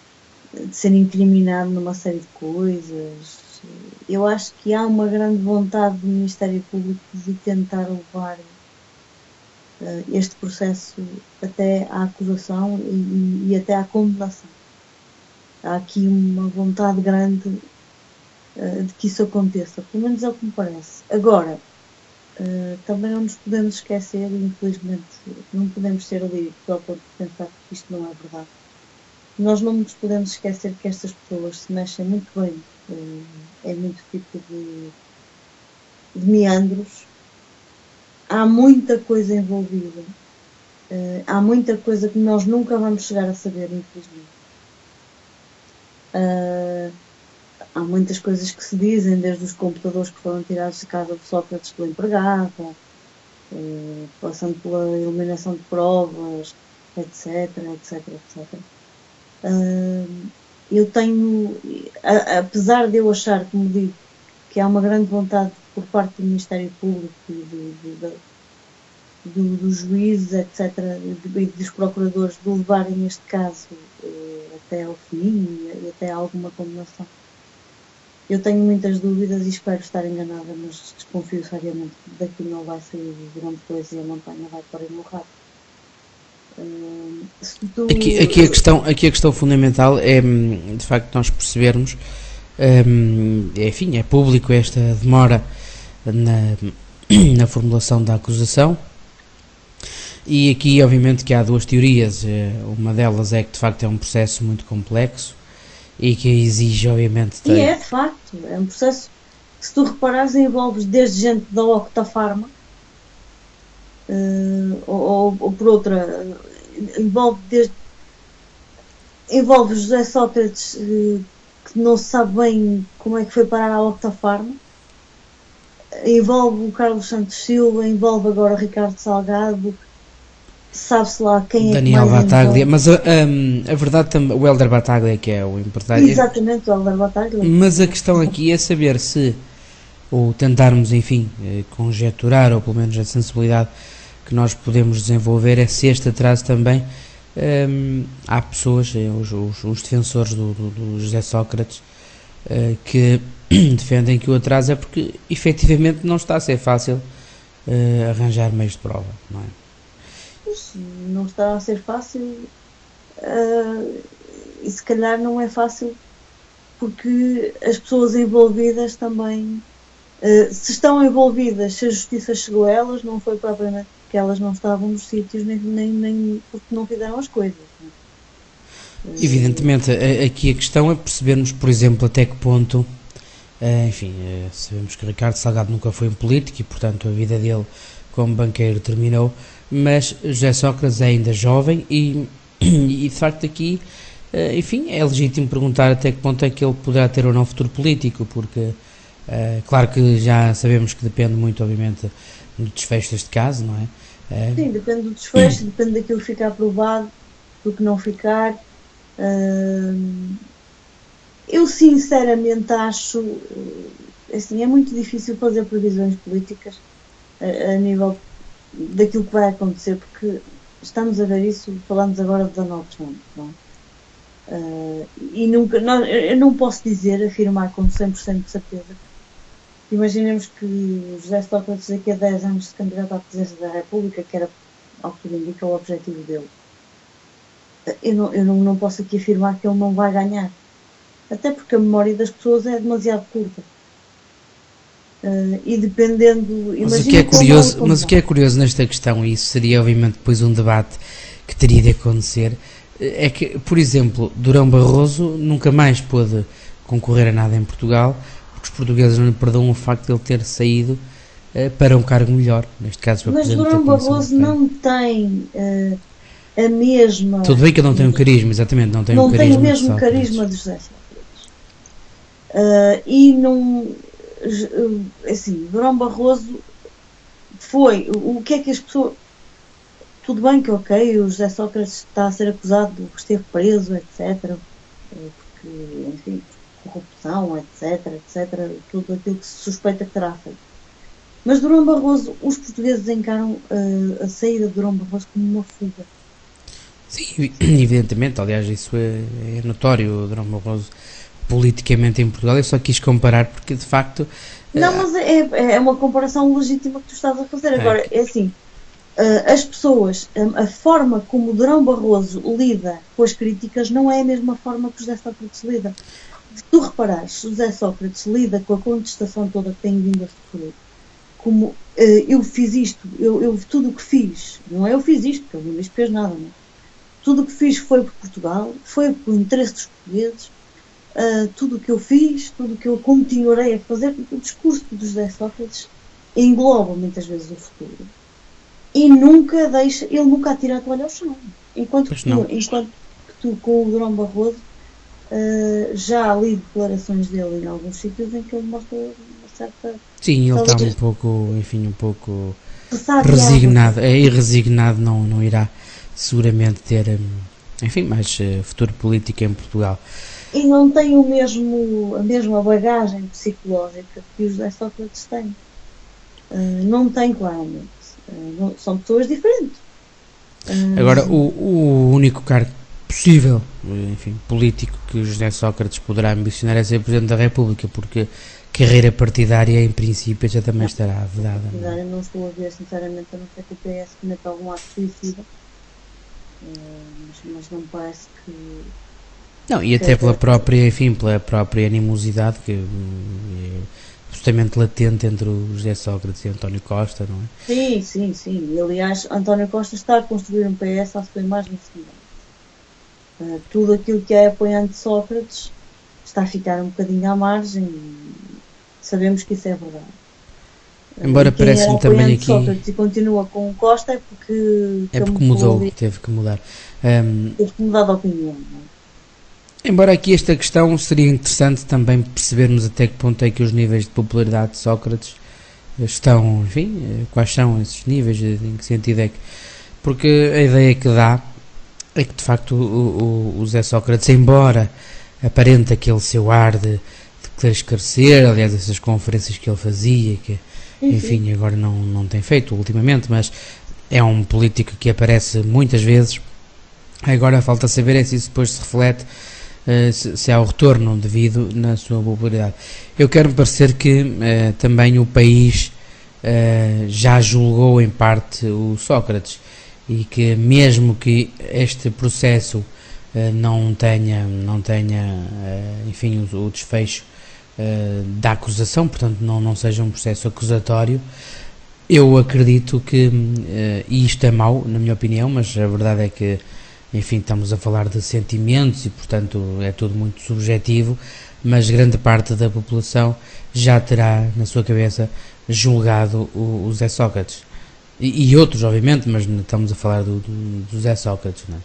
de ser incriminado numa série de coisas. Eu acho que há uma grande vontade do Ministério Público de tentar levar uh, este processo até à acusação e, e até à condenação. Há aqui uma vontade grande uh, de que isso aconteça, pelo menos é o que me parece. Agora, uh, também não nos podemos esquecer, e infelizmente não podemos ser líricos ao ponto de pensar que isto não é verdade. Nós não nos podemos esquecer que estas pessoas se mexem muito bem uh, em muito tipo de, de meandros. Há muita coisa envolvida. Uh, há muita coisa que nós nunca vamos chegar a saber, infelizmente. Uh, há muitas coisas que se dizem, desde os computadores que foram tirados de casa de Sócrates pela empregada, uh, passando pela eliminação de provas, etc, etc, etcétera. Uh, eu tenho, a, apesar de eu achar, como digo, que há uma grande vontade por parte do Ministério Público e do, do, do, dos juízes, etcétera, e dos procuradores, de levarem este caso uh, até ao fim e, e até a alguma condenação. Eu tenho muitas dúvidas e espero estar enganada, mas desconfio seriamente que daqui não vai sair grande coisa e a montanha vai para o rabo. Uh, tu... aqui, aqui, a questão, aqui a questão fundamental é, de facto, nós percebermos, um, enfim, é público esta demora na, na formulação da acusação, e aqui obviamente que há duas teorias. Uma delas é que de facto é um processo muito complexo e que exige obviamente... E é de facto, é um processo que, se tu reparares, envolves desde gente da Octafarma uh, ou, ou por outra, envolve desde envolve José Sócrates, uh, que não se sabe bem como é que foi parar à Octafarma, envolve o Carlos Santos Silva, envolve agora o Ricardo Salgado, sabe-se lá quem é Daniel que mais Battaglia, envolve. mas a, a, a verdade também, o Helder Battaglia, que é o empresário. Exatamente, o Helder Battaglia. Mas a questão aqui é saber se, ou tentarmos, enfim, conjecturar, ou pelo menos a sensibilidade que nós podemos desenvolver, é se este atraso também, hum, há pessoas, os, os, os defensores do, do, do José Sócrates, uh, que defendem que o atraso é porque efetivamente não está a ser fácil uh, arranjar meios de prova, não é? Não está a ser fácil, uh, e se calhar não é fácil porque as pessoas envolvidas também, uh, se estão envolvidas, se a justiça chegou a elas, não foi propriamente porque elas não estavam nos sítios, nem, nem, nem porque não fizeram as coisas. Não é? Evidentemente, aqui a questão é percebermos, por exemplo, até que ponto, uh, enfim, uh, sabemos que Ricardo Salgado nunca foi um político e, portanto, a vida dele como banqueiro terminou, mas José Sócrates é ainda jovem e, e de facto aqui, enfim, é legítimo perguntar até que ponto é que ele poderá ter ou não futuro político, porque claro que já sabemos que depende muito, obviamente, do desfecho deste caso, não é? Sim, depende do desfecho, depende daquilo que ficar aprovado, do que não ficar. Eu sinceramente acho, assim, é muito difícil fazer previsões políticas a, a nível daquilo que vai acontecer, porque estamos a ver isso, falamos agora de Donald Trump, não é? Uh, e nunca, não, eu não posso dizer, afirmar com cem por cento de certeza. Imaginemos que José Sócrates daqui a dez anos se candidata à presidência da República, que era, ao que tudo indica, o objetivo dele. Eu, não, eu não, não posso aqui afirmar que ele não vai ganhar, até porque a memória das pessoas é demasiado curta. Uh, e dependendo, mas o que é curioso, como mas o que é curioso nesta questão, e isso seria obviamente depois um debate que teria de acontecer, é que, por exemplo, Durão Barroso nunca mais pôde concorrer a nada em Portugal, porque os portugueses não lhe perdoam o facto de ele ter saído uh, para um cargo melhor, neste caso para mas Durão Barroso não tem uh, a mesma... Tudo bem que ele não tem um carisma, exatamente, não tem não um tem carisma o mesmo de carisma de José Sócrates. Uh, e não... Assim, Durão Barroso foi, o que é que as pessoas, tudo bem que ok, o José Sócrates está a ser acusado de que esteve preso, etcétera, porque, enfim, corrupção, etc, etcétera, tudo aquilo que se suspeita que terá feito. Mas Durão Barroso, os portugueses encaram uh, a saída de Durão Barroso como uma fuga. Sim, evidentemente, aliás, isso é, é notório, Durão Barroso, politicamente em Portugal. Eu só quis comparar porque, de facto... Não, eh, mas é, é uma comparação legítima que tu estás a fazer. É Agora, que- é assim, ah, as pessoas, a, a forma como o Durão Barroso lida com as críticas não é a mesma forma que o José Sócrates lida. Se tu reparares, o José Sócrates lida com a contestação toda que tem vindo a sofrer, como eh, eu fiz isto, eu, eu tudo o que fiz, não é eu fiz isto, porque ele não fez nada, não é? Tudo o que fiz foi por Portugal, foi por interesse dos portugueses, ah, tudo o que eu fiz, tudo o que eu continuarei a fazer, o discurso do José Sócrates engloba muitas vezes o futuro. E nunca deixa, ele nunca atira a toalha ao chão. Enquanto Pois que não. tu, enquanto que tu com o Durão Barroso, ah, já li declarações dele em alguns sítios em que ele mostra uma certa Sim, ele está um Talvez- pouco, enfim, um pouco ressabiada. resignado. É irresignado, não, não irá seguramente ter, hum, enfim, mais eh, futuro político em Portugal. E não tem o mesmo, a mesma bagagem psicológica que o José Sócrates tem. Ah, não tem, claramente. Ah, não- são pessoas diferentes. Ah, Agora, o, o único cargo possível, eh, enfim, político que o José Sócrates poderá ambicionar é ser Presidente da República, porque carreira partidária, em princípio, já também estará vedada. não é? eu não estou a ver, sinceramente, a não ser que o P S cometa algum ato suicida. Ah, mas, mas não me parece que. Não, e até pela própria, enfim, pela própria animosidade que hum, é absolutamente latente entre o José Sócrates e António Costa, não é? Sim, sim, sim. E, aliás, António Costa está a construir um P S à sua imagem e semelhança. Ah, tudo aquilo que é apoiante de Sócrates está a ficar um bocadinho à margem e sabemos que isso é verdade. Embora E quem parece-me era também apoiante de aqui- Sócrates e continua com o Costa é porque É porque camuflou mudou, ali, teve que mudar. Hum, teve que mudar de opinião. Não é? Embora aqui esta questão seria interessante também percebermos até que ponto é que os níveis de popularidade de Sócrates estão, enfim, eh, quais são esses níveis, em que sentido é que... Porque a ideia que dá é que de facto o, o, o José Sócrates, embora aparente aquele seu ar de, de querer esclarecer, aliás essas conferências que ele fazia, que enfim agora não, não tem feito ultimamente, mas é um político que aparece muitas vezes. Agora falta saber é se isso depois se reflete, uh, se, se há o retorno devido na sua popularidade. Eu quero-me parecer que uh, também o país uh, já julgou em parte o Sócrates e que mesmo que este processo uh, não tenha, não tenha uh, enfim, o, o desfecho uh, da acusação, portanto não, não seja um processo acusatório, eu acredito que, uh, e isto é mau na minha opinião, mas a verdade é que enfim, estamos a falar de sentimentos e, portanto, é tudo muito subjetivo, mas grande parte da população já terá na sua cabeça julgado o, o Zé Sócrates. E, e outros, obviamente, mas estamos a falar do, do, do Zé Sócrates, não é?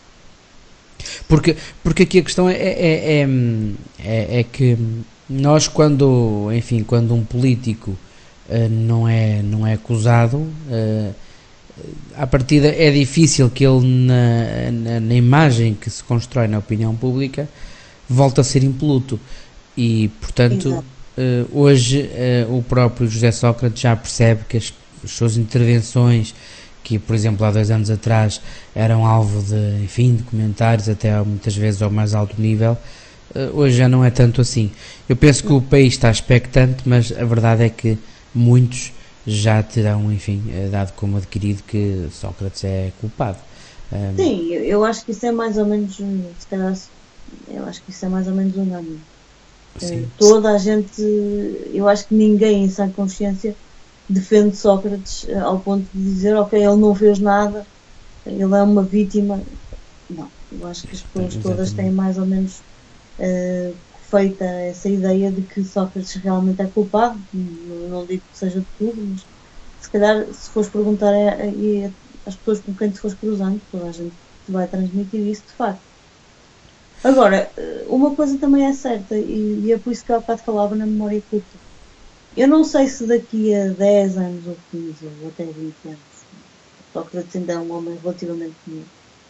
Porque, porque aqui a questão é, é, é, é, é que nós, quando, enfim, quando um político uh, não, é, não é acusado... Uh, à partida é difícil que ele na, na, na imagem que se constrói na opinião pública volte a ser impoluto e portanto uh, hoje uh, o próprio José Sócrates já percebe que as, as suas intervenções que por exemplo há dois anos atrás eram alvo de, enfim, de comentários até muitas vezes ao mais alto nível, uh, hoje já não é tanto assim. Eu penso que o país está expectante, mas a verdade é que muitos já terão, enfim, dado como adquirido que Sócrates é culpado. Um, Sim, eu, eu acho que isso é mais ou menos, se calhar, eu acho que isso é mais ou menos unânime. sim. Toda a gente, eu acho que ninguém em sã consciência defende Sócrates ao ponto de dizer, ok, ele não fez nada, ele é uma vítima. Não, eu acho que as pessoas Exatamente. todas têm mais ou menos uh, feita essa ideia de que Sócrates realmente é culpado. Não digo que seja de tudo, mas se calhar se fores perguntar a, a, às pessoas com quem te fores cruzando, toda a gente te vai transmitir isso de facto. Agora, uma coisa também é certa, e, e é por isso que eu há bocado falava na memória curta. Eu não sei se daqui a dez anos ou quinze ou até vinte anos, Sócrates ainda é um homem relativamente novo,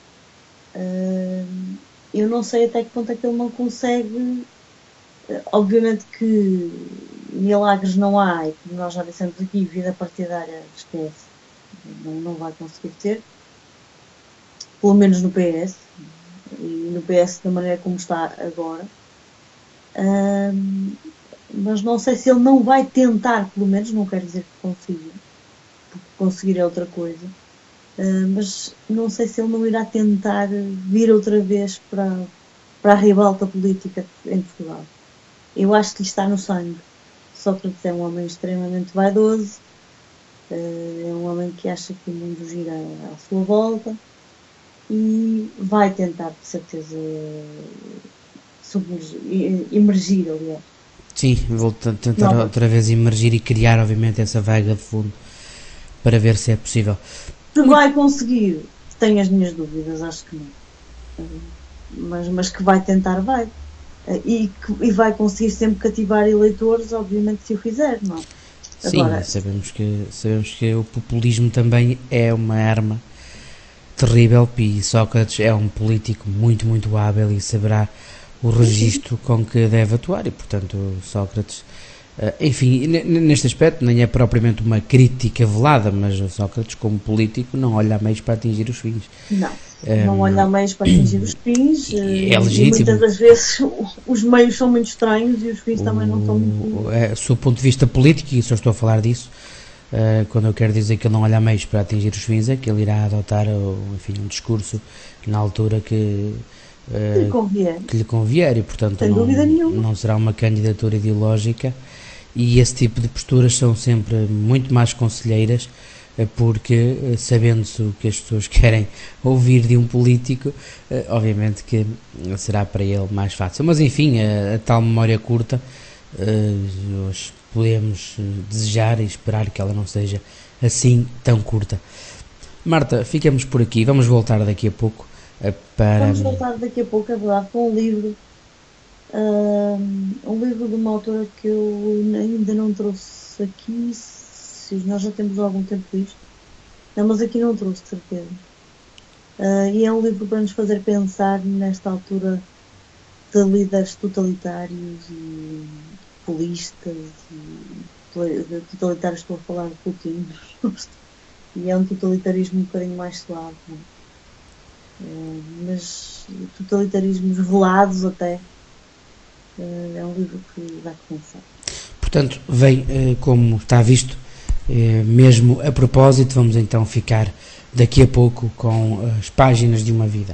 uh, eu não sei até que ponto é que ele não consegue. Obviamente que milagres não há, e como nós já dissemos aqui, vida partidária esquece, não, não vai conseguir ter, pelo menos no P S, e no P S da maneira como está agora. Um, mas não sei se ele não vai tentar, pelo menos, não quero dizer que consiga, porque conseguir é outra coisa, uh, mas não sei se ele não irá tentar vir outra vez para, para a ribalta política em Portugal. Eu acho que lhe está no sangue. Sócrates é um homem extremamente vaidoso, uh, é um homem que acha que o mundo gira à sua volta e vai tentar, de certeza, submergir, emergir, aliás. Sim, vou t- tentar Não. outra vez emergir e criar, obviamente, essa vaga de fundo para ver se é possível. Se vai conseguir, tenho as minhas dúvidas, acho que não. Mas, mas que vai tentar, vai. E, que, e vai conseguir sempre cativar eleitores, obviamente, se o fizer, não é? Sim, Agora, sabemos que, sabemos que o populismo também é uma arma terrível e Sócrates é um político muito, muito hábil e saberá o registro com que deve atuar e, portanto, Sócrates, enfim, neste aspecto nem é propriamente uma crítica velada, mas Sócrates, como político, não olha a meios para atingir os fins. Não, não Um, olha a meios para atingir os fins, é e legítimo. muitas das vezes os meios são muito estranhos e os fins também não são muito... É, do ponto de vista político, e só estou a falar disso, uh, quando eu quero dizer que ele não olha a meios para atingir os fins, é que ele irá adotar enfim, um discurso na altura que, uh, que lhe convier. que lhe convier e, portanto, Sem não, dúvida nenhuma. não será uma candidatura ideológica, e esse tipo de posturas são sempre muito mais conselheiras, porque, sabendo-se o que as pessoas querem ouvir de um político, obviamente que será para ele mais fácil. Mas, enfim, a, a tal memória curta, nós podemos desejar e esperar que ela não seja assim tão curta. Marta, ficamos por aqui, vamos voltar daqui a pouco para... Vamos voltar daqui a pouco, é verdade, com um livro, um, um livro de uma autora que eu ainda não trouxe aqui, se nós já temos algum tempo disto, não, mas aqui não trouxe, de certeza. Uh, e é um livro para nos fazer pensar nesta altura de líderes totalitários e populistas, e de totalitários, estou a falar de Putin, e é um totalitarismo um bocadinho mais suave, não é? Uh, mas totalitarismos velados até, uh, é um livro que dá que pensar. Portanto, vem, uh, como está visto, uh, mesmo a propósito, vamos então ficar daqui a pouco com as páginas de uma vida.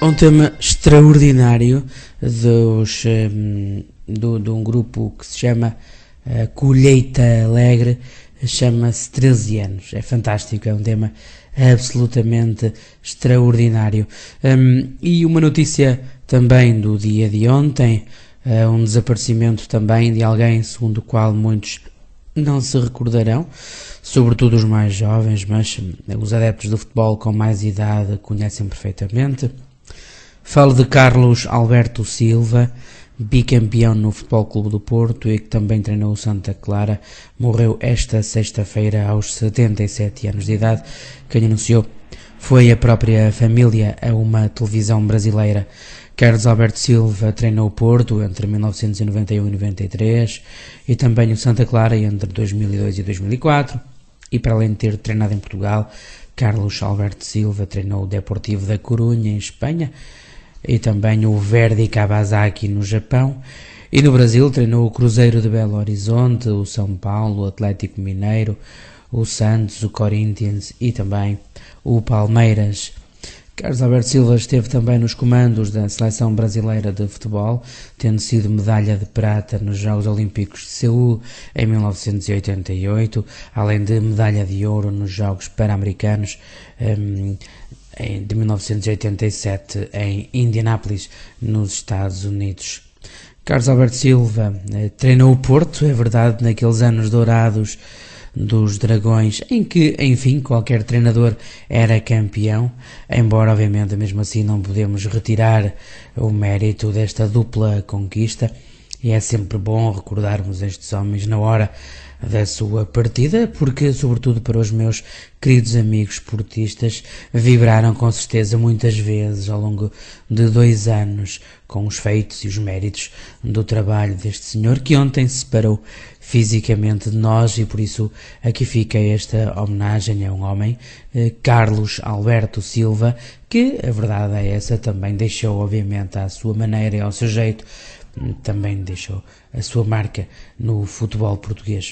um tema extraordinário dos, um, do, de um grupo que se chama uh, Colheita Alegre, chama-se treze anos. É fantástico, é um tema absolutamente extraordinário. Um, e uma notícia também do dia de ontem, uh, um desaparecimento também de alguém segundo o qual muitos não se recordarão, sobretudo os mais jovens, mas os adeptos do futebol com mais idade conhecem perfeitamente. Falo de Carlos Alberto Silva, bicampeão no Futebol Clube do Porto e que também treinou o Santa Clara. Morreu esta sexta-feira aos setenta e sete anos de idade. Quem anunciou foi a própria família a uma televisão brasileira. Carlos Alberto Silva treinou o Porto entre mil novecentos e noventa e um e noventa e três e também o Santa Clara entre dois mil e dois e dois mil e quatro. E para além de ter treinado em Portugal, Carlos Alberto Silva treinou o Deportivo da Corunha em Espanha e também o Verdy Kawasaki no Japão. E no Brasil treinou o Cruzeiro de Belo Horizonte, o São Paulo, o Atlético Mineiro, o Santos, o Corinthians e também o Palmeiras. Carlos Alberto Silva esteve também nos comandos da Seleção Brasileira de Futebol, tendo sido medalha de prata nos Jogos Olímpicos de Seul em mil novecentos e oitenta e oito, além de medalha de ouro nos Jogos Pan-Americanos um, de mil novecentos e oitenta e sete em Indianápolis, nos Estados Unidos. Carlos Alberto Silva eh, treinou o Porto, é verdade, naqueles anos dourados dos Dragões, em que, enfim, qualquer treinador era campeão, embora, obviamente, mesmo assim não podemos retirar o mérito desta dupla conquista, e é sempre bom recordarmos estes homens na hora da sua partida, porque, sobretudo para os meus queridos amigos portistas, vibraram com certeza muitas vezes ao longo de dois anos com os feitos e os méritos do trabalho deste senhor que ontem se separou fisicamente de nós, e por isso aqui fica esta homenagem a um homem, eh, Carlos Alberto Silva, que, a verdade é essa, também deixou, obviamente, à sua maneira e ao seu jeito, também deixou a sua marca no futebol português.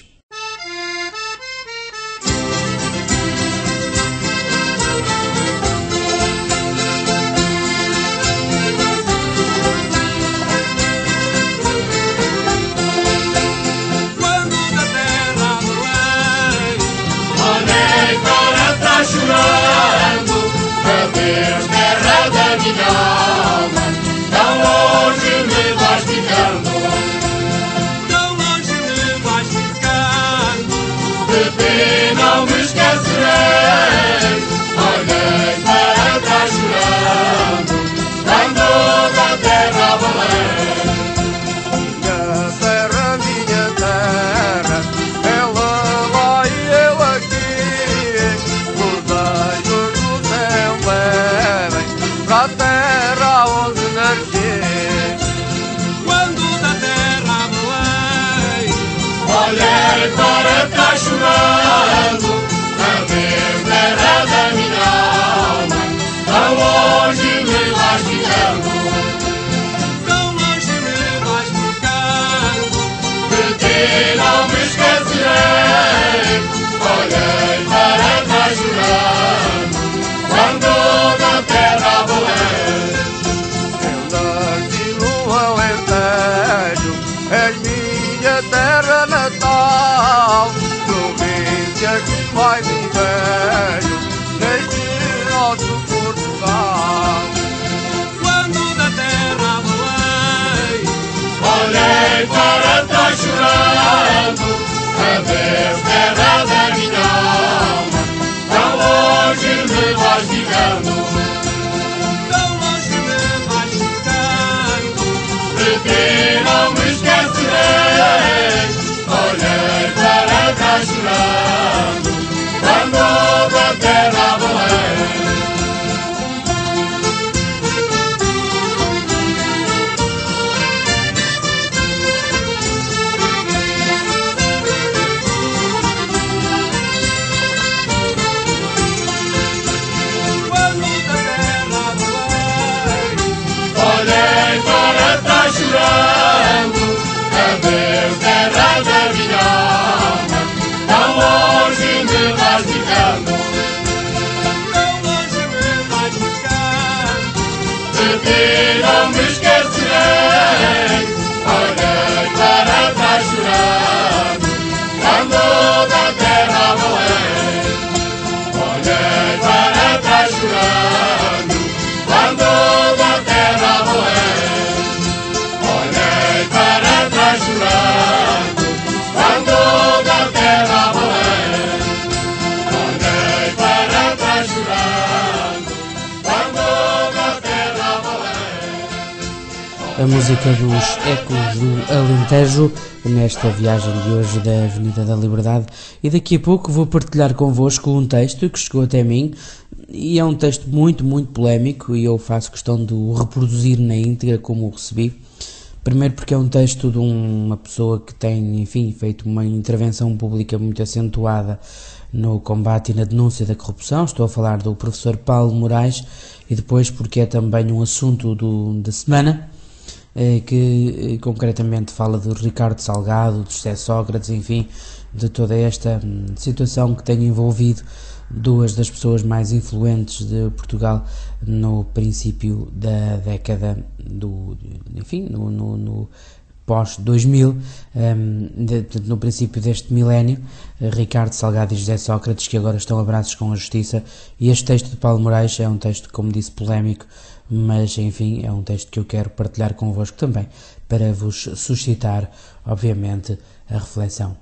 ti não me esquecerei. Olhei para trás chorando, quando da terra volei. Olhei para trás chorando, quando da terra volei. Olhei para trás chorando, quando da terra volei. Olhei para trás chorando, quando da terra volei. A música dos Ecos do Alentejo, nesta viagem de hoje da Avenida da Liberdade, e daqui a pouco vou partilhar convosco um texto que chegou até mim, e é um texto muito, muito polémico, e eu faço questão de o reproduzir na íntegra como o recebi. Primeiro porque é um texto de uma pessoa que tem, enfim, feito uma intervenção pública muito acentuada no combate e na denúncia da corrupção. Estou a falar do professor Paulo Moraes, e depois porque é também um assunto do, da semana, que concretamente fala de Ricardo Salgado, de José Sócrates, enfim, de toda esta situação que tem envolvido duas das pessoas mais influentes de Portugal no princípio da década do, enfim, no, no, no pós dois mil, um, de, no princípio deste milénio, Ricardo Salgado e José Sócrates, que agora estão a braços com a justiça. E este texto de Paulo Moraes é um texto, como disse, polémico, mas enfim, é um texto que eu quero partilhar convosco também, para vos suscitar, obviamente, a reflexão.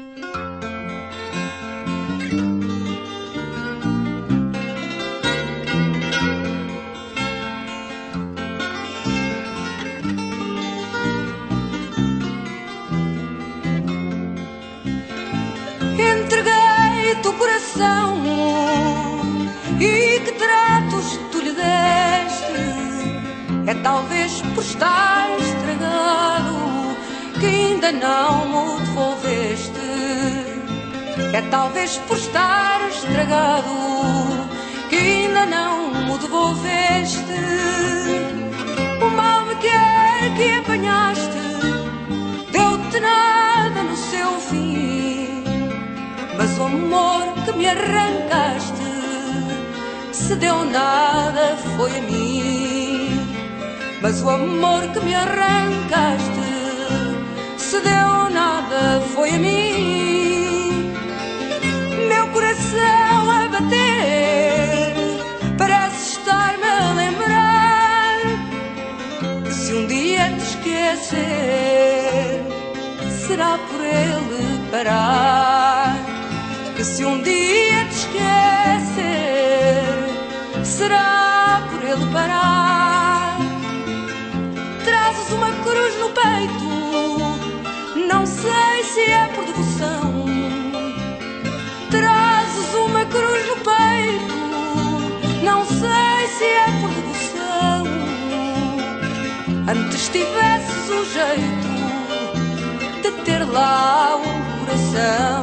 Entreguei-te o coração e que tratos tu lhe deste. É talvez por estar estragado que ainda não o devolveste. É talvez por estar estragado que ainda não o devolveste. O mal me quer que apanhaste deu-te nada no seu fim, mas o amor que me arrancaste se deu nada foi a mim. Mas o amor que me arrancaste se deu nada foi a mim. Meu coração a bater parece estar-me a lembrar que se um dia te esquecer será por ele parar. Que se um dia te esquecer será por ele parar. Trazes uma cruz no peito, não sei se é por devoção. Trazes uma cruz no peito, não sei se é por devoção. Antes tivesses o jeito de ter lá um coração.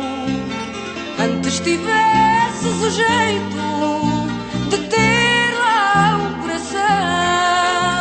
Antes tivesses o jeito de ter lá um coração.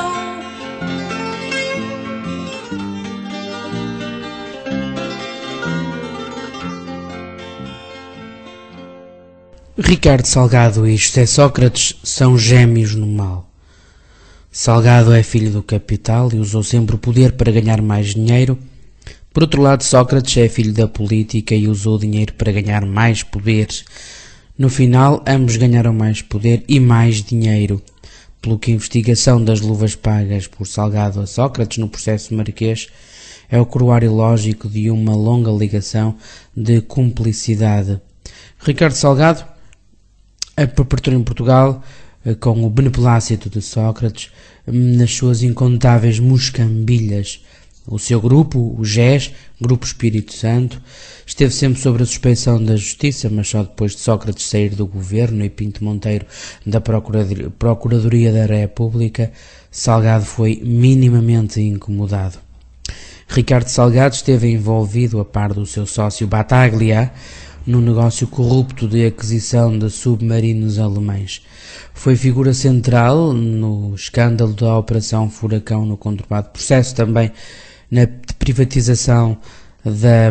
Ricardo Salgado e José Sócrates são gêmeos no mal. Salgado é filho do capital e usou sempre o poder para ganhar mais dinheiro. Por outro lado, Sócrates é filho da política e usou o dinheiro para ganhar mais poder. No final, ambos ganharam mais poder e mais dinheiro, pelo que a investigação das luvas pagas por Salgado a Sócrates no processo Marquês é o coroário lógico de uma longa ligação de cumplicidade. Ricardo Salgado perpetuou em Portugal, com o beneplácito de Sócrates, nas suas incontáveis moscambilhas. O seu grupo, o G E S, Grupo Espírito Santo, esteve sempre sob a suspeição da justiça, mas só depois de Sócrates sair do governo e Pinto Monteiro da Procuradoria, Procuradoria da República, Salgado foi minimamente incomodado. Ricardo Salgado esteve envolvido, a par do seu sócio Battaglia, no negócio corrupto de aquisição de submarinos alemães. Foi figura central no escândalo da Operação Furacão no conturbado processo, também na privatização da,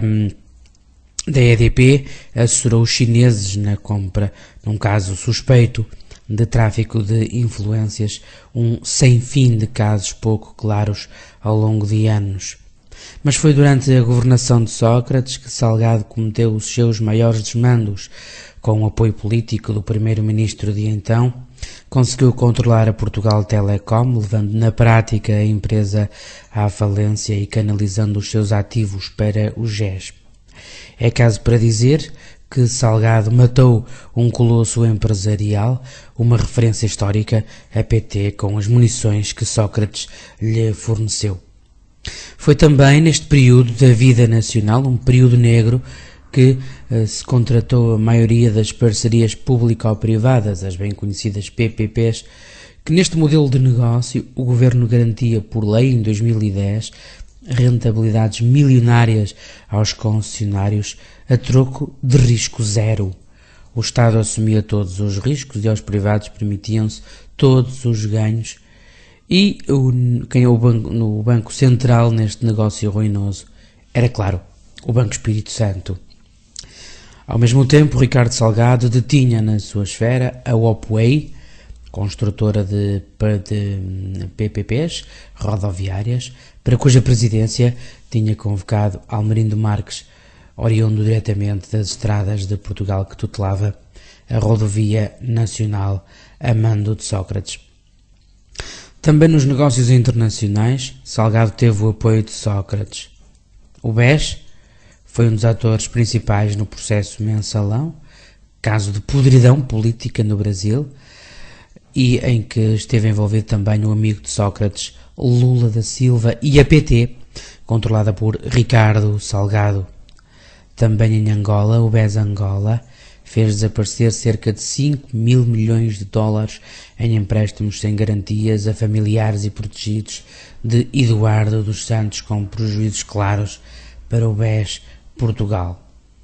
da E D P, assessorou os chineses na compra, num caso suspeito, de tráfico de influências, um sem fim de casos pouco claros ao longo de anos. Mas foi durante a governação de Sócrates que Salgado cometeu os seus maiores desmandos. Com o apoio político do primeiro-ministro de então, conseguiu controlar a Portugal Telecom, levando na prática a empresa à falência e canalizando os seus ativos para o G E S. É caso para dizer que Salgado matou um colosso empresarial, uma referência histórica a P T com as munições que Sócrates lhe forneceu. Foi também neste período da vida nacional, um período negro, que uh, se contratou a maioria das parcerias público-privadas, as bem conhecidas P P Ps, que neste modelo de negócio o governo garantia por lei em dois mil e dez rentabilidades milionárias aos concessionários a troco de risco zero. O Estado assumia todos os riscos e aos privados permitiam-se todos os ganhos. E o, quem é o banco, no Banco Central neste negócio ruinoso era, claro, o Banco Espírito Santo. Ao mesmo tempo, Ricardo Salgado detinha na sua esfera a Opway, construtora de, de P P Ps rodoviárias, para cuja presidência tinha convocado Almerindo Marques, oriundo diretamente das estradas de Portugal, que tutelava a rodovia nacional a mando de Sócrates. Também nos negócios internacionais, Salgado teve o apoio de Sócrates. O B E S foi um dos atores principais no processo Mensalão, caso de podridão política no Brasil, e em que esteve envolvido também o amigo de Sócrates, Lula da Silva, e a P T, controlada por Ricardo Salgado. Também em Angola, o B E S Angola fez desaparecer cerca de cinco mil milhões de dólares em empréstimos sem garantias a familiares e protegidos de Eduardo dos Santos, com prejuízos claros para o B E S Portugal.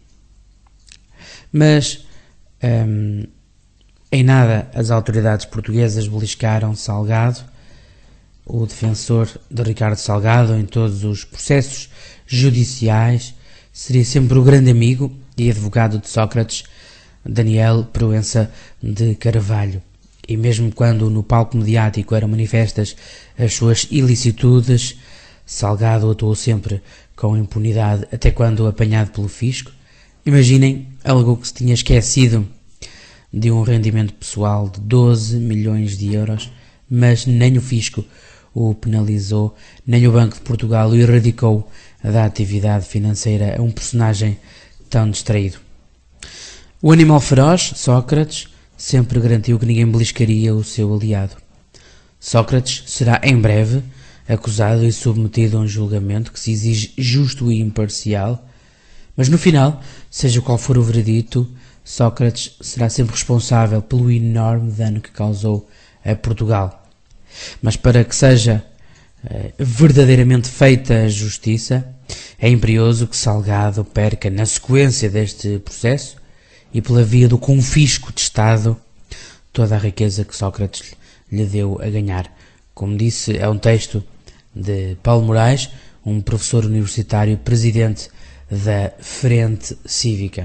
Mas hum, em nada as autoridades portuguesas beliscaram Salgado. O defensor de Ricardo Salgado em todos os processos judiciais seria sempre o grande amigo e advogado de Sócrates, Daniel Proença de Carvalho. E mesmo quando no palco mediático eram manifestas as suas ilicitudes, Salgado atuou sempre com impunidade, até quando apanhado pelo fisco. Imaginem, alegou que se tinha esquecido de um rendimento pessoal de doze milhões de euros, mas nem o fisco o penalizou, nem o Banco de Portugal o erradicou da atividade financeira a um personagem tão distraído. O animal feroz, Sócrates, sempre garantiu que ninguém beliscaria o seu aliado. Sócrates será em breve acusado e submetido a um julgamento que se exige justo e imparcial, mas no final, seja qual for o veredito, Sócrates será sempre responsável pelo enorme dano que causou a Portugal. Mas para que seja eh, verdadeiramente feita a justiça, é imperioso que Salgado perca na sequência deste processo e pela via do confisco de Estado toda a riqueza que Sócrates lhe deu a ganhar. Como disse, é um texto de Paulo Moraes, um professor universitário, presidente da Frente Cívica.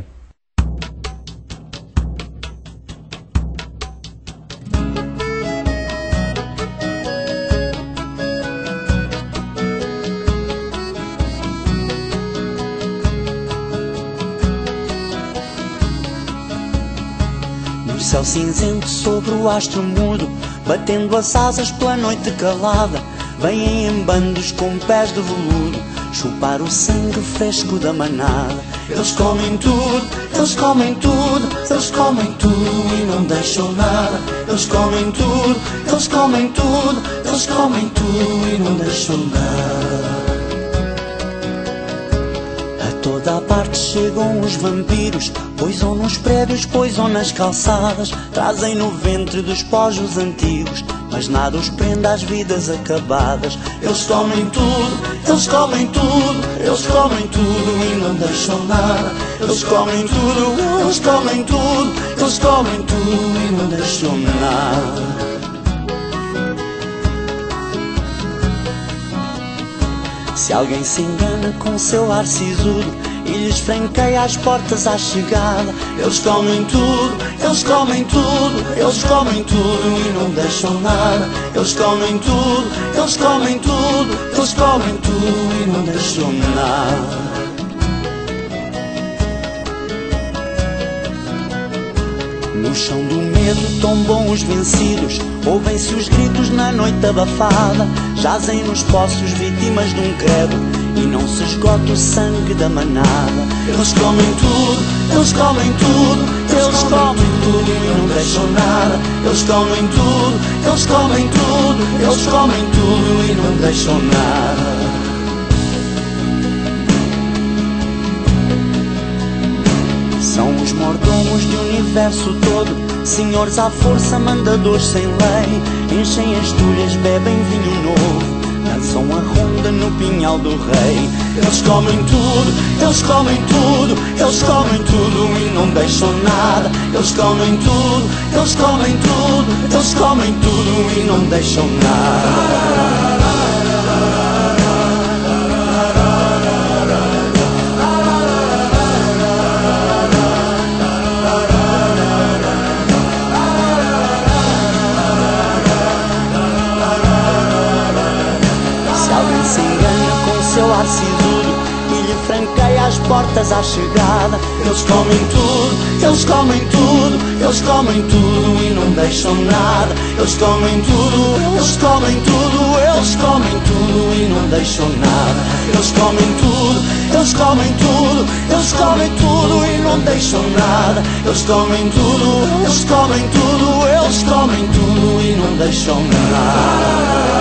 Céu cinzento sobre o astro mudo, batendo as asas pela noite calada, vêm em bandos com pés de veludo, chupar o sangue fresco da manada. Eles comem tudo, eles comem tudo, eles comem tudo e não deixam nada. Eles comem tudo, eles comem tudo, eles comem tudo e não deixam nada. Toda a parte chegam os vampiros, poisam nos prédios, poisam nas calçadas, trazem no ventre dos pojos antigos, mas nada os prende às vidas acabadas. Eles comem tudo, eles comem tudo, eles comem tudo e não deixam nada. Eles comem tudo, eles comem tudo, eles comem tudo e não deixam nada. Se alguém se engana com seu ar sisudo, e lhes franqueia as portas à chegada. Eles comem tudo, eles comem tudo, eles comem tudo e não deixam nada. Eles comem tudo, eles comem tudo, eles comem tudo e não deixam nada. No chão do medo tombam os vencidos, ouvem-se os gritos na noite abafada. Jazem nos poços vítimas de um credo e não se esgota o sangue da manada. Eles comem tudo, eles comem tudo, eles comem tudo e não deixam nada. Eles comem tudo, eles comem tudo, eles comem tudo e não deixam nada. São os mordomos de universo todo, senhores à força, mandadores sem lei. Enchem as tulhas, bebem vinho novo, dançam a ronda no pinhal do rei. Eles comem tudo, eles comem tudo, eles comem tudo e não deixam nada. Eles comem tudo, eles comem tudo, eles comem tudo e não deixam nada. Seu ar sisudo e lhe franqueia as portas à chegada. Eles comem tudo, eles comem tudo, eles comem tudo e não deixam nada. Eles comem tudo, eles comem tudo, eles comem tudo e não deixam nada. Eles comem tudo, eles comem tudo, eles comem tudo e não deixam nada. Eles comem tudo, eles comem tudo, eles comem tudo e não deixam nada.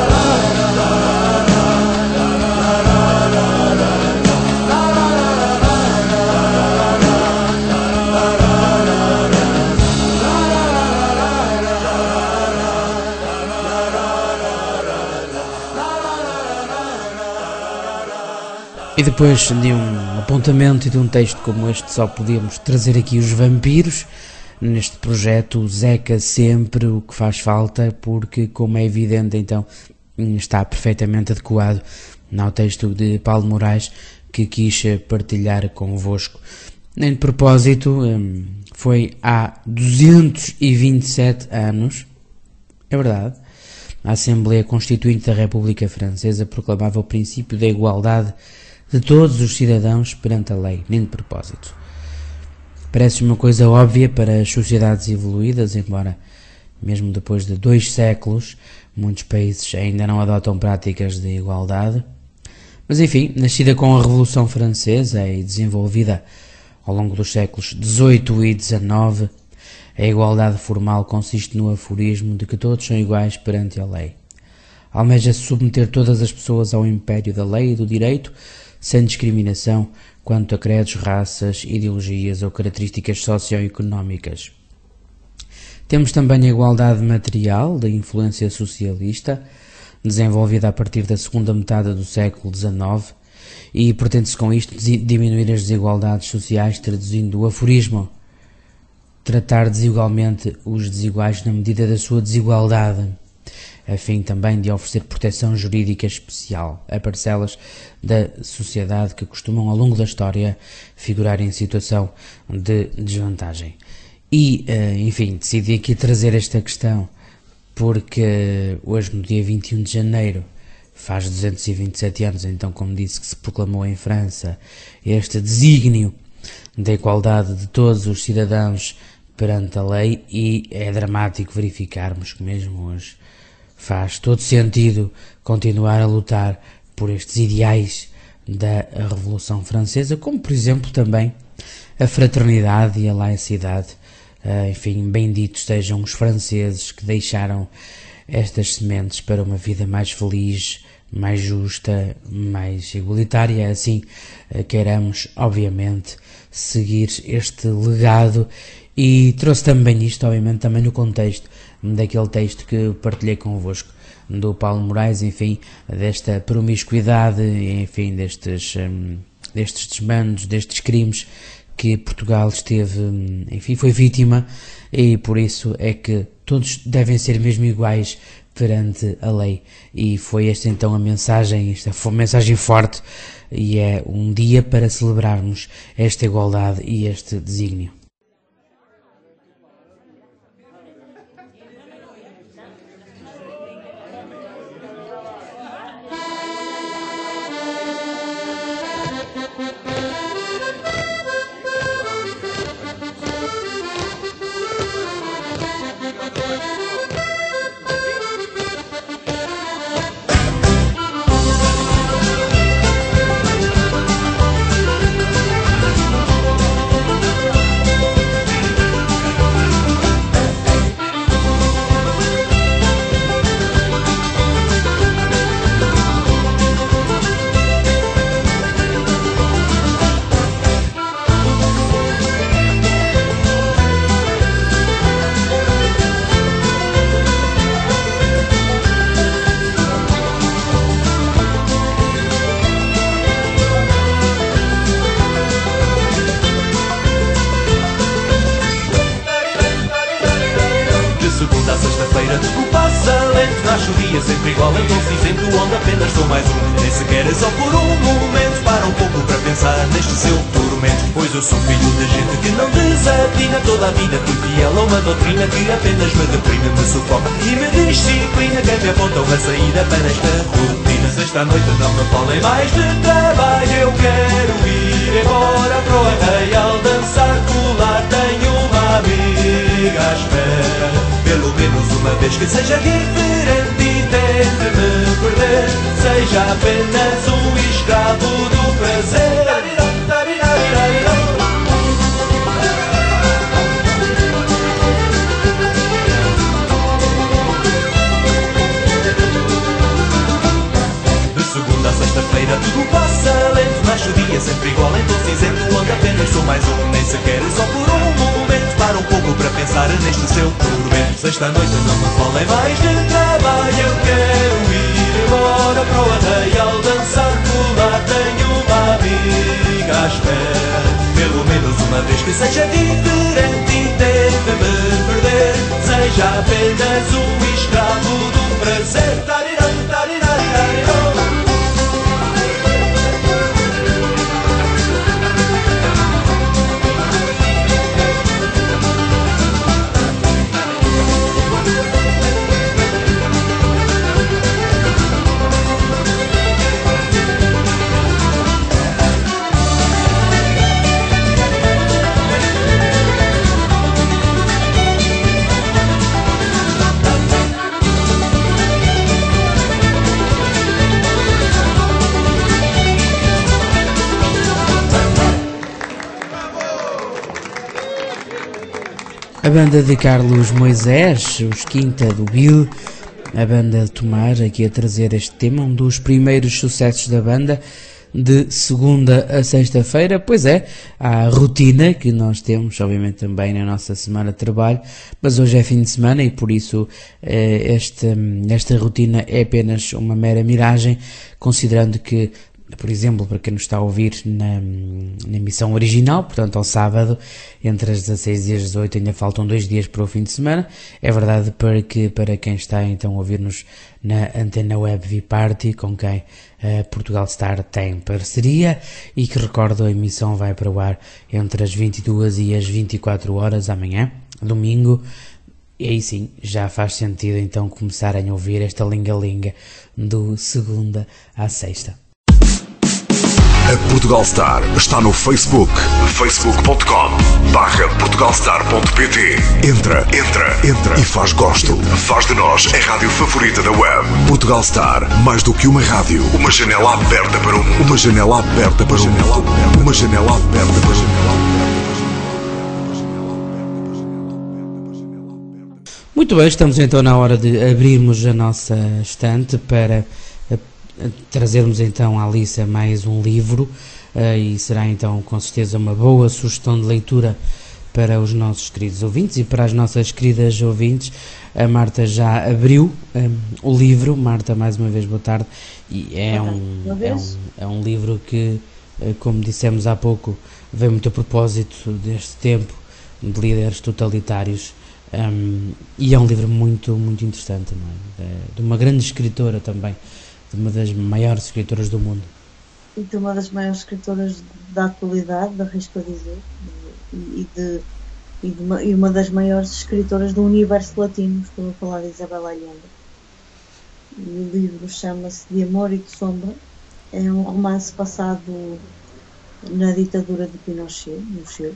E depois de um apontamento e de um texto como este, só podíamos trazer aqui os vampiros. Neste projeto, Zeca sempre o que faz falta, porque, como é evidente, então está perfeitamente adequado ao texto de Paulo Moraes, que quis partilhar convosco. Nem de propósito, foi há duzentos e vinte e sete anos, é verdade, a Assembleia Constituinte da República Francesa proclamava o princípio da igualdade de todos os cidadãos perante a lei, nem de propósito. Parece uma coisa óbvia para as sociedades evoluídas, embora, mesmo depois de dois séculos, muitos países ainda não adotam práticas de igualdade. Mas enfim, nascida com a Revolução Francesa e desenvolvida ao longo dos séculos dezoito e dezenove, a igualdade formal consiste no aforismo de que todos são iguais perante a lei. Almeja-se submeter todas as pessoas ao império da lei e do direito, sem discriminação quanto a credos, raças, ideologias ou características socioeconómicas. Temos também a igualdade material, da influência socialista, desenvolvida a partir da segunda metade do século dezenove, e pretende-se com isto diminuir as desigualdades sociais, traduzindo o aforismo: tratar desigualmente os desiguais na medida da sua desigualdade, a fim também de oferecer proteção jurídica especial a parcelas da sociedade que costumam, ao longo da história, figurar em situação de desvantagem. E, enfim, decidi aqui trazer esta questão porque hoje, no dia vinte e um de janeiro, faz duzentos e vinte e sete anos, então, como disse, que se proclamou em França este desígnio da igualdade de todos os cidadãos perante a lei, e é dramático verificarmos que mesmo hoje faz todo sentido continuar a lutar por estes ideais da Revolução Francesa, como, por exemplo, também a fraternidade e a laicidade. Uh, enfim, benditos sejam os franceses que deixaram estas sementes para uma vida mais feliz, mais justa, mais igualitária. Assim, uh, queiramos, obviamente, seguir este legado. E trouxe também isto, obviamente, também no contexto daquele texto que partilhei convosco, do Paulo Moraes, enfim, desta promiscuidade, enfim, destes, um, destes desmandos, destes crimes que Portugal esteve, enfim, foi vítima, e por isso é que todos devem ser mesmo iguais perante a lei. E foi esta então a mensagem, esta foi uma mensagem forte, e é um dia para celebrarmos esta igualdade e este desígnio. Sempre igual, então cinzento onde apenas sou mais um. Nem sequer é só por um momento. Para um pouco para pensar neste seu tormento. Pois eu sou filho de gente que não desatina. Toda a vida fui fiel a uma doutrina que apenas me deprime, me sufoca e me disciplina. Quem me aponta uma saída para esta rotina. Sexta noite não me falem mais de trabalho. Eu quero ir embora para o arraial dançar, colar. Tenho uma amiga à espera, pelo menos uma vez que seja diferente. Tente me perder, seja apenas um escravo do prazer. De segunda a sexta-feira tudo passa lento. Nasce o dia sempre igual, então cinzento onde apenas sou mais um. Nem sequer só por um momento. Para um pouco para pensar neste seu tormento. Sexta noite não me falem mais de trabalho. Eu quero ir embora para o arraial dançar, colar. Tenho uma amiga à espera, pelo menos uma vez que seja diferente. E tente me perder, seja apenas um escravo do prazer. Tarirão, tarirão. A banda de Carlos Moisés, os Quinta do Bill, a banda de Tomar, aqui a trazer este tema, um dos primeiros sucessos da banda, de segunda a sexta-feira. Pois é, há a rotina que nós temos, obviamente também na nossa semana de trabalho, mas hoje é fim de semana e por isso eh, esta, esta rotina é apenas uma mera miragem, considerando que, por exemplo, para quem nos está a ouvir na, na emissão original, portanto ao sábado, entre as dezasseis e as dezoito, ainda faltam dois dias para o fim de semana. É verdade para, que, para quem está então a ouvir-nos na Antena Web V-Party, com quem a Portugal Star tem parceria, e que, recordo, a emissão vai para o ar entre as vinte e duas e as vinte e quatro horas amanhã, domingo. E aí sim, já faz sentido então começarem a ouvir esta linga-linga do segunda à sexta. A Portugal Star está no Facebook, facebook ponto com barra portugalstar ponto pt. Entra, entra, entra e faz gosto. Faz de nós a rádio favorita da web. Portugal Star, mais do que uma rádio, uma janela aberta para o mundo. Uma janela aberta para o mundo. Uma janela aberta para o mundo. Muito bem, estamos então na hora de abrirmos a nossa estante para trazermos então à Alice mais um livro, uh, e será então com certeza uma boa sugestão de leitura para os nossos queridos ouvintes e para as nossas queridas ouvintes. A Marta já abriu um, o livro. Marta, mais uma vez, boa tarde. E é, um, é, um, é um livro que, uh, como dissemos há pouco, vem muito a propósito deste tempo de líderes totalitários Um, e é um livro muito, muito interessante, não é? De, de uma grande escritora também, de uma das maiores escritoras do mundo. E de uma das maiores escritoras da atualidade, arrisco a dizer, e, de, e, de uma, e uma das maiores escritoras do universo latino. Estou a falar de Isabel Allende. E o livro chama-se De Amor e de Sombra. É um romance passado na ditadura de Pinochet, no Chile,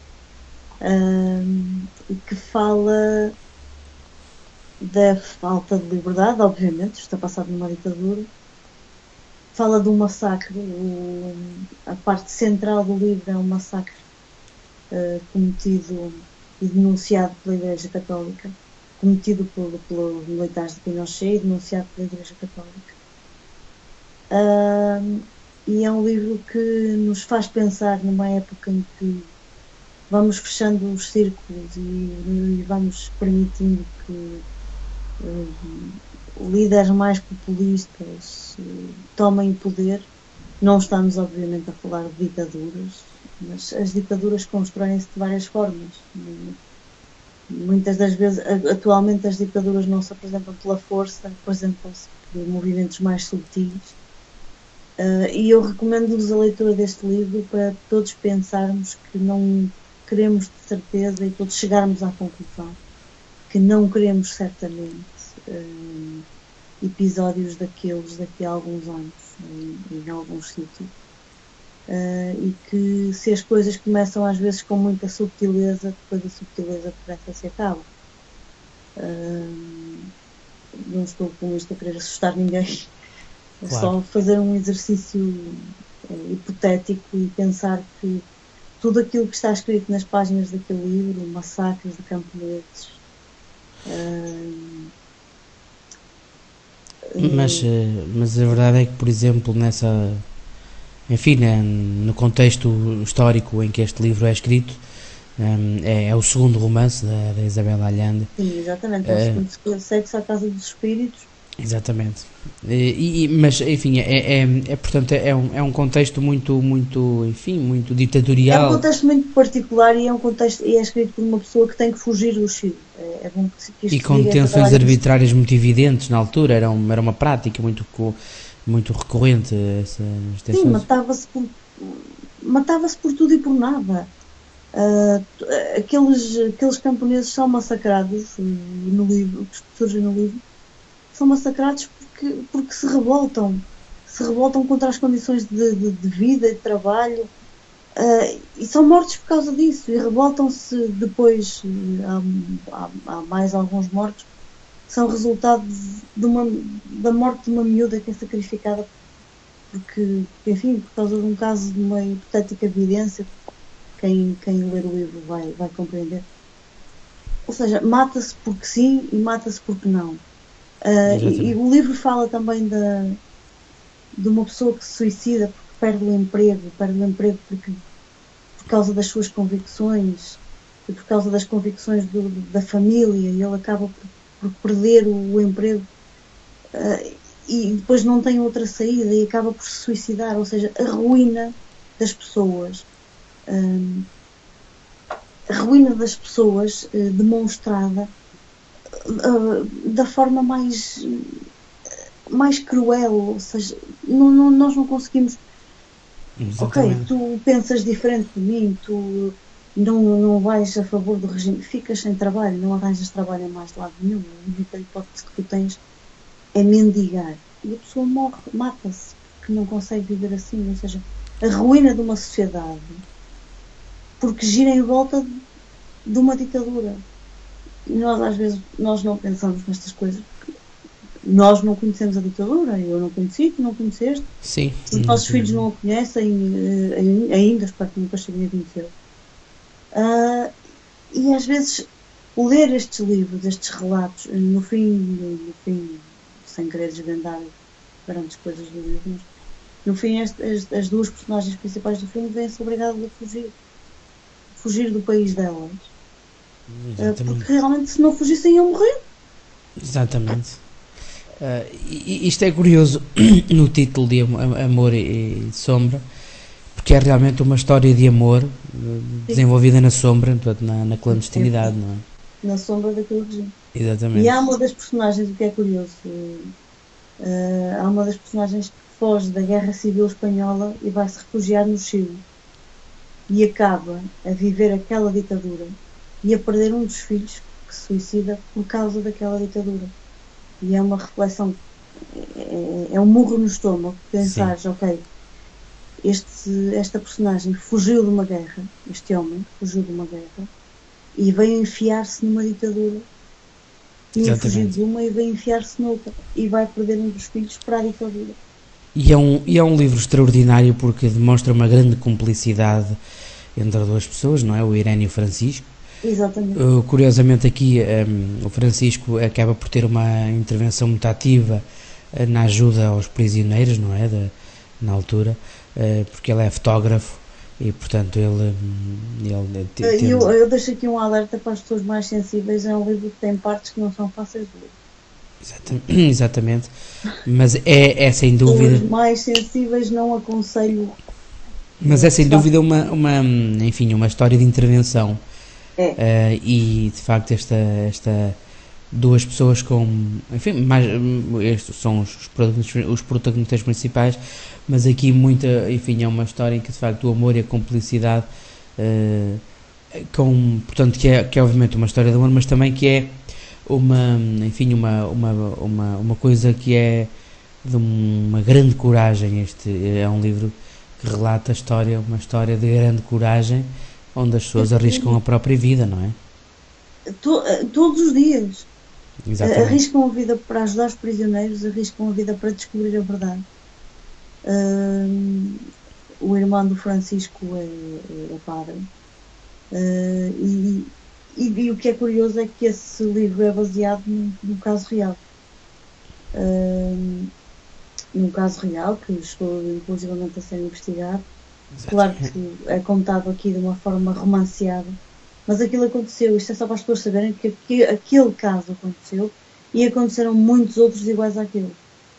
um, e que fala da falta de liberdade, obviamente, está passado numa ditadura. Fala de um massacre, o, a parte central do livro é um massacre uh, cometido e denunciado pela Igreja Católica, cometido por, pelos militares de Pinochet e denunciado pela Igreja Católica. Uh, e é um livro que nos faz pensar numa época em que vamos fechando os círculos e, e vamos permitindo que uh, líderes mais populistas uh, tomem poder. Não estamos obviamente a falar de ditaduras, mas as ditaduras constroem-se de várias formas. Muitas das vezes, atualmente, as ditaduras não se apresentam pela força, apresentam-se por movimentos mais subtis. Uh, e eu recomendo-vos a leitura deste livro para todos pensarmos que não queremos de certeza e todos chegarmos à conclusão que não queremos certamente uh, episódios daqueles daqui a alguns anos, em, em alguns sítios. Uh, e que se as coisas começam às vezes com muita subtileza, depois a subtileza depressa se acaba. Uh, não estou com isto a querer assustar ninguém. É claro. Só fazer um exercício uh, hipotético e pensar que tudo aquilo que está escrito nas páginas daquele livro, massacres de camponeses, uh, mas, mas a verdade é que, por exemplo, nessa, enfim, né, no contexto histórico em que este livro é escrito, um, é, é o segundo romance da, da Isabel Allende. Sim, exatamente, é o segundo, Sexo à Casa dos Espíritos. Exatamente. E, e, mas, enfim, é, é, é, portanto, é um, é um contexto muito, muito, enfim, muito ditatorial. É um contexto muito particular e é um contexto, e é escrito por uma pessoa que tem que fugir do Chile. É, é bom que, que e com detenções arbitrárias muito evidentes na altura, era, um, era uma prática muito, muito recorrente. Essa, sim, matava-se por, matava-se por tudo e por nada. Uh, aqueles, aqueles camponeses são massacrados no livro, que surgem no livro. São massacrados porque, porque se revoltam, se revoltam contra as condições de, de, de vida e de trabalho, uh, e são mortos por causa disso, e revoltam-se depois, há, há, há mais alguns mortos, são resultado de uma, da morte de uma miúda que é sacrificada, porque, enfim, por causa de um caso de uma hipotética evidência, quem, quem ler o livro vai, vai compreender. Ou seja, mata-se porque sim e mata-se porque não. Uh, e, e o livro fala também da, de uma pessoa que se suicida porque perde o emprego, perde o emprego porque, por causa das suas convicções e por causa das convicções do, da família, e ele acaba por, por perder o, o emprego uh, e depois não tem outra saída e acaba por se suicidar. Ou seja, a ruína das pessoas, uh, a ruína das pessoas uh, demonstrada Uh, da forma mais mais cruel, ou seja, não, não, nós não conseguimos. Exatamente. Ok, tu pensas diferente de mim, tu não, não vais a favor do regime, ficas sem trabalho, não arranjas trabalho em mais de lado nenhum, a única hipótese que tu tens é mendigar, e a pessoa morre, mata-se, porque não consegue viver assim. Ou seja, a ruína de uma sociedade porque gira em volta de uma ditadura. E nós às vezes nós não pensamos nestas coisas porque nós não conhecemos a ditadura. Eu não conheci, tu não conheceste. Sim. Os nossos sim. filhos não a conhecem uh, ainda, espero que nunca cheguem a conhecer. Uh, e às vezes ler estes livros, estes relatos, no fim, no fim sem querer desvendar grandes coisas do livro, mas no fim este, as, as duas personagens principais do filme vêm-se obrigadas a fugir. Fugir do país delas. Exatamente. Porque realmente se não fugissem iam morrer. Exatamente. Uh, isto é curioso no título de Amor e Sombra, porque é realmente uma história de amor desenvolvida na sombra, na, na clandestinidade, não é? na sombra daquele regime. Exatamente. E há uma das personagens, o que é curioso, uh, há uma das personagens que foge da Guerra Civil Espanhola e vai se refugiar no Chile e acaba a viver aquela ditadura e a perder um dos filhos que se suicida por causa daquela ditadura. E é uma reflexão, é, é um murro no estômago, pensar, ok, este, esta personagem fugiu de uma guerra, este homem fugiu de uma guerra e veio enfiar-se numa ditadura. Tinha fugido de uma e veio enfiar-se noutra e vai perder um dos filhos para a ditadura. E é, um, e é um livro extraordinário porque demonstra uma grande cumplicidade entre duas pessoas, não é? O Irene e o Francisco. Exatamente. Uh, curiosamente aqui um, o Francisco acaba por ter uma intervenção muito ativa uh, na ajuda aos prisioneiros, não é? De, na altura, uh, porque ele é fotógrafo e portanto ele... ele tem... eu, eu deixo aqui um alerta para as pessoas mais sensíveis, é um livro que tem partes que não são fáceis de ler. Exatamente, exatamente. Mas é, é sem dúvida... Os mais sensíveis não aconselho... Mas é sem dúvida uma, uma, enfim, uma história de intervenção. É. Uh, e de facto esta, esta duas pessoas com, enfim, mais, estes são os protagonistas, os protagonistas principais, mas aqui muita, enfim, é uma história em que de facto o amor e a cumplicidade, uh, com, portanto, que é, que é obviamente uma história de amor, mas também que é uma, enfim, uma, uma, uma, uma coisa que é de uma grande coragem. Este é um livro que relata a história, uma história de grande coragem, onde as pessoas arriscam a própria vida, não é? Todos os dias. Exatamente. Arriscam a vida para ajudar os prisioneiros, arriscam a vida para descobrir a verdade. Uh, o irmão do Francisco é, é padre. Uh, e, e, e o que é curioso é que esse livro é baseado num, num caso real. Uh, num caso real, que estou inclusivamente a ser investigado. Claro que é contado aqui de uma forma romanceada, mas aquilo aconteceu. Isto é só para as pessoas saberem que, que aquele caso aconteceu e aconteceram muitos outros iguais àquele.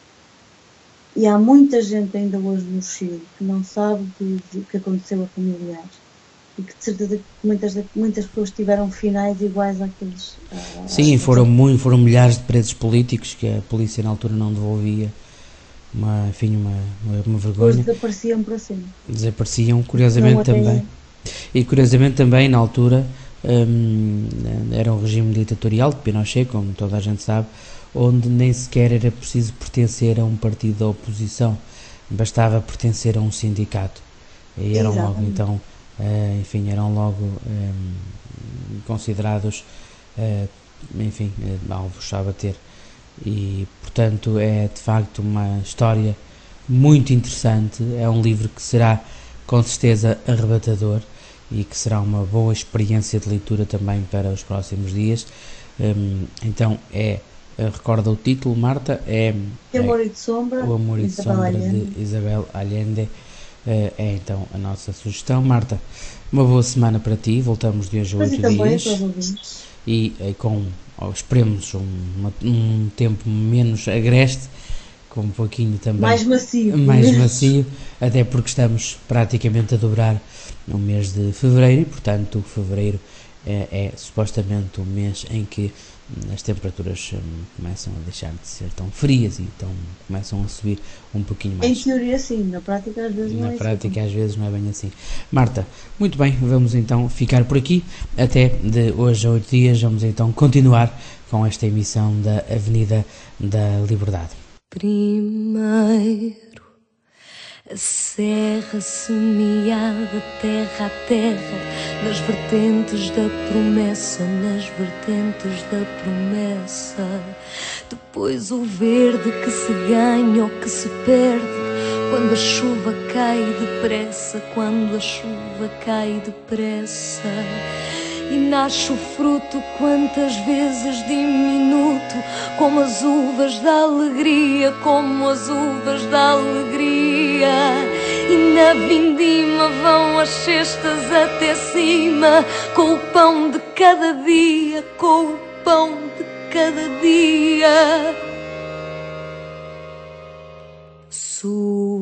E há muita gente ainda hoje no Chile que não sabe o que aconteceu a familiares e que de certeza que muitas, muitas pessoas tiveram finais iguais àqueles. À, Sim, foram, muito, foram milhares de presos políticos que a polícia na altura não devolvia. Uma, enfim, uma, uma, uma vergonha. Depois desapareciam para cima. Desapareciam, curiosamente também. E curiosamente também, na altura, hum, era um regime ditatorial de Pinochet, como toda a gente sabe, onde nem sequer era preciso pertencer a um partido da oposição, bastava pertencer a um sindicato. E eram Exatamente. logo, então, uh, enfim, eram logo um, considerados, uh, enfim, uh, alvos a bater. E, portanto, é de facto uma história muito interessante. É um livro que será, com certeza, arrebatador e que será uma boa experiência de leitura também para os próximos dias. Um, então, é, recorda o título, Marta? É, é Amor e de Sombra, O Amor e de Sombra, de Isabel Allende. Uh, é, então, a nossa sugestão. Marta, uma boa semana para ti. Voltamos de hoje a oito dias. E, e com... ou esperemos um, um tempo menos agreste, com um pouquinho também mais macio, mais macio, até porque estamos praticamente a dobrar o mês de fevereiro e, portanto, fevereiro é, é supostamente o mês em que as temperaturas um, começam a deixar de ser tão frias e então começam a subir um pouquinho mais. Em teoria sim, na prática às vezes na não é Na prática assim. às vezes não é bem assim. Marta, muito bem, vamos então ficar por aqui, até de hoje a oito dias, vamos então continuar com esta emissão da Avenida da Liberdade. Primeiro a serra semeada, terra a terra, nas vertentes da promessa, nas vertentes da promessa. Depois o verde que se ganha ou que se perde, quando a chuva cai depressa, quando a chuva cai depressa. E nasce o fruto quantas vezes diminuto, como as uvas da alegria, como as uvas da alegria. E na vindima vão as cestas até cima, com o pão de cada dia, com o pão de cada dia. Suor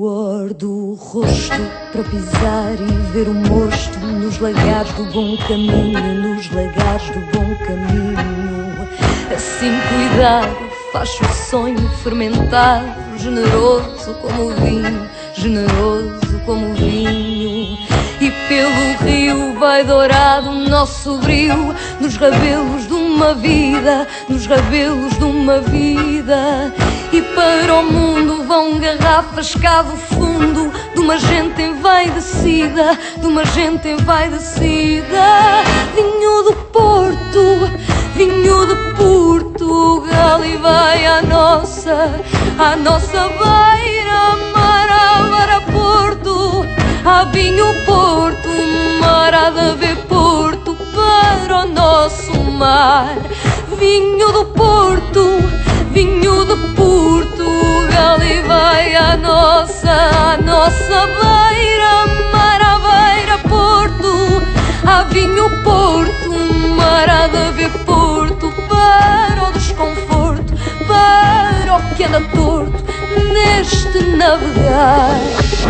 Guardo o rosto para pisar e ver o mosto nos lagares do bom caminho, nos lagares do bom caminho. Assim cuidado faz o sonho fermentado, generoso como o vinho, generoso como o vinho. E pelo rio vai dourado o nosso brio, nos rabelos de uma vida, nos rabelos de uma vida. E para o mundo vão garrafas cavo fundo, de uma gente envaidecida, de uma gente envaidecida. Vinho do Porto, vinho de Portugal, e vai à nossa, à nossa beira, mar, mar a Porto. Há vinho Porto, mar, há de haver Porto para o nosso mar. Vinho do Porto, vinho de Portugal, e vai à nossa, à nossa beira, mar, à beira Porto. Há vinho Porto, mar, há de haver Porto para o desconforto, para o que anda torto neste navegar.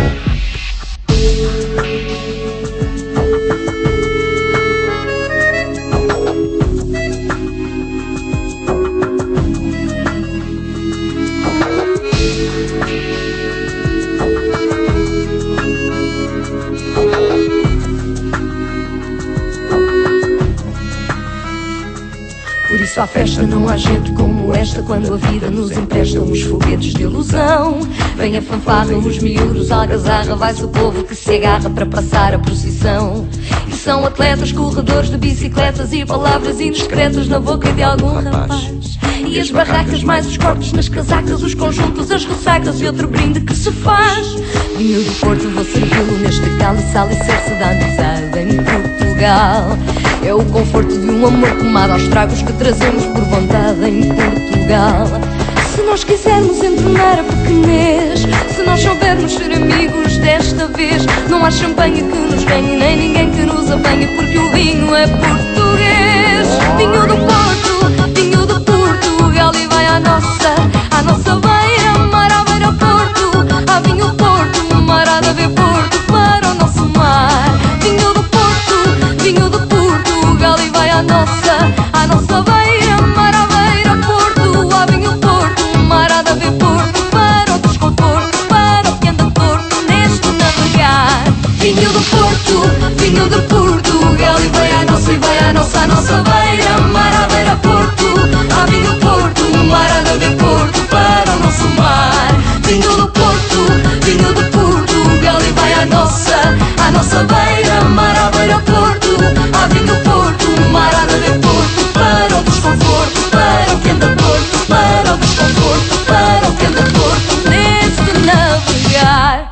Por isso à festa não há gente como esta, quando a vida nos empresta uns foguetes de ilusão. Vem a fanfarra, os miúdos, a algazarra, vai-se o povo que se agarra para passar a procissão. E são atletas, corredores de bicicletas e palavras indiscretas na boca de algum rapaz. E as barracas, mais os cortes nas casacas, os conjuntos, as ressacas e outro brinde que se faz. Vinho do Porto, vou servi-lo neste cálice, alicerce da amizade em Portugal. É o conforto de um amor tomado aos tragos que trazemos por vontade em Portugal. Se nós quisermos entornar a pequenez, se nós soubermos ser amigos desta vez, não há champanhe que nos ganhe, nem ninguém que nos apanhe, porque o vinho é português. Vinho do Porto, vinho do Portugal, e vai à nossa, à nossa beira, mar, à beira Porto. Há vinho Porto, mar, há de haver Porto para o nosso mar. Vinho do Porto, vinho do Portugal, e vai à nossa, à nossa beira, mar, à beira Porto. Há vinho Porto, mar, há de haver Porto para o desconforto, para o que anda torto neste navegar. Vinho do Porto, vinho de Portugal, e vai à nossa, e vai à nossa, à nossa beira, mar, à beira Porto. Há vinho Porto, mar, há de haver Porto para o nosso mar. Vinho do Porto, vinho de Portugal, e vai à nossa, à nossa beira, mar, à beira Porto. Há vinho Porto, mar, há de haver Porto para o desconforto, para o que anda torto, para o desconforto, para o que anda torto neste navegar.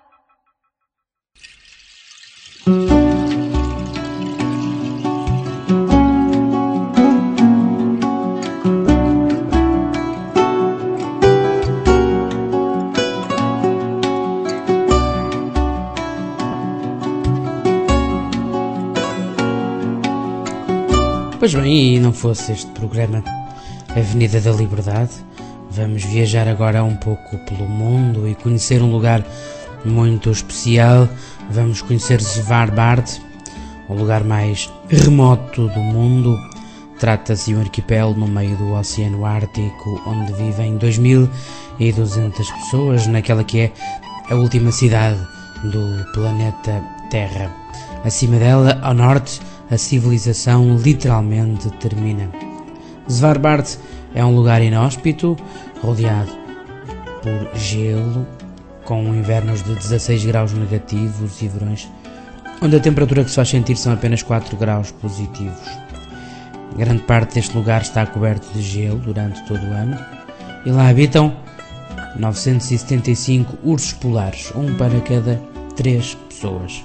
Pois bem, e não fosse este programa Avenida da Liberdade, vamos viajar agora um pouco pelo mundo e conhecer um lugar muito especial. Vamos conhecer Svalbard, o lugar mais remoto do mundo. Trata-se de um arquipélago no meio do Oceano Ártico, onde vivem dois mil e duzentas pessoas, naquela que é a última cidade do planeta Terra. Acima dela, ao norte, a civilização literalmente termina. Svalbard é um lugar inóspito, rodeado por gelo, com invernos de dezasseis graus negativos e verões, onde a temperatura que se faz sentir são apenas quatro graus positivos. Grande parte deste lugar está coberto de gelo durante todo o ano, e lá habitam novecentos e setenta e cinco ursos polares, um para cada três pessoas.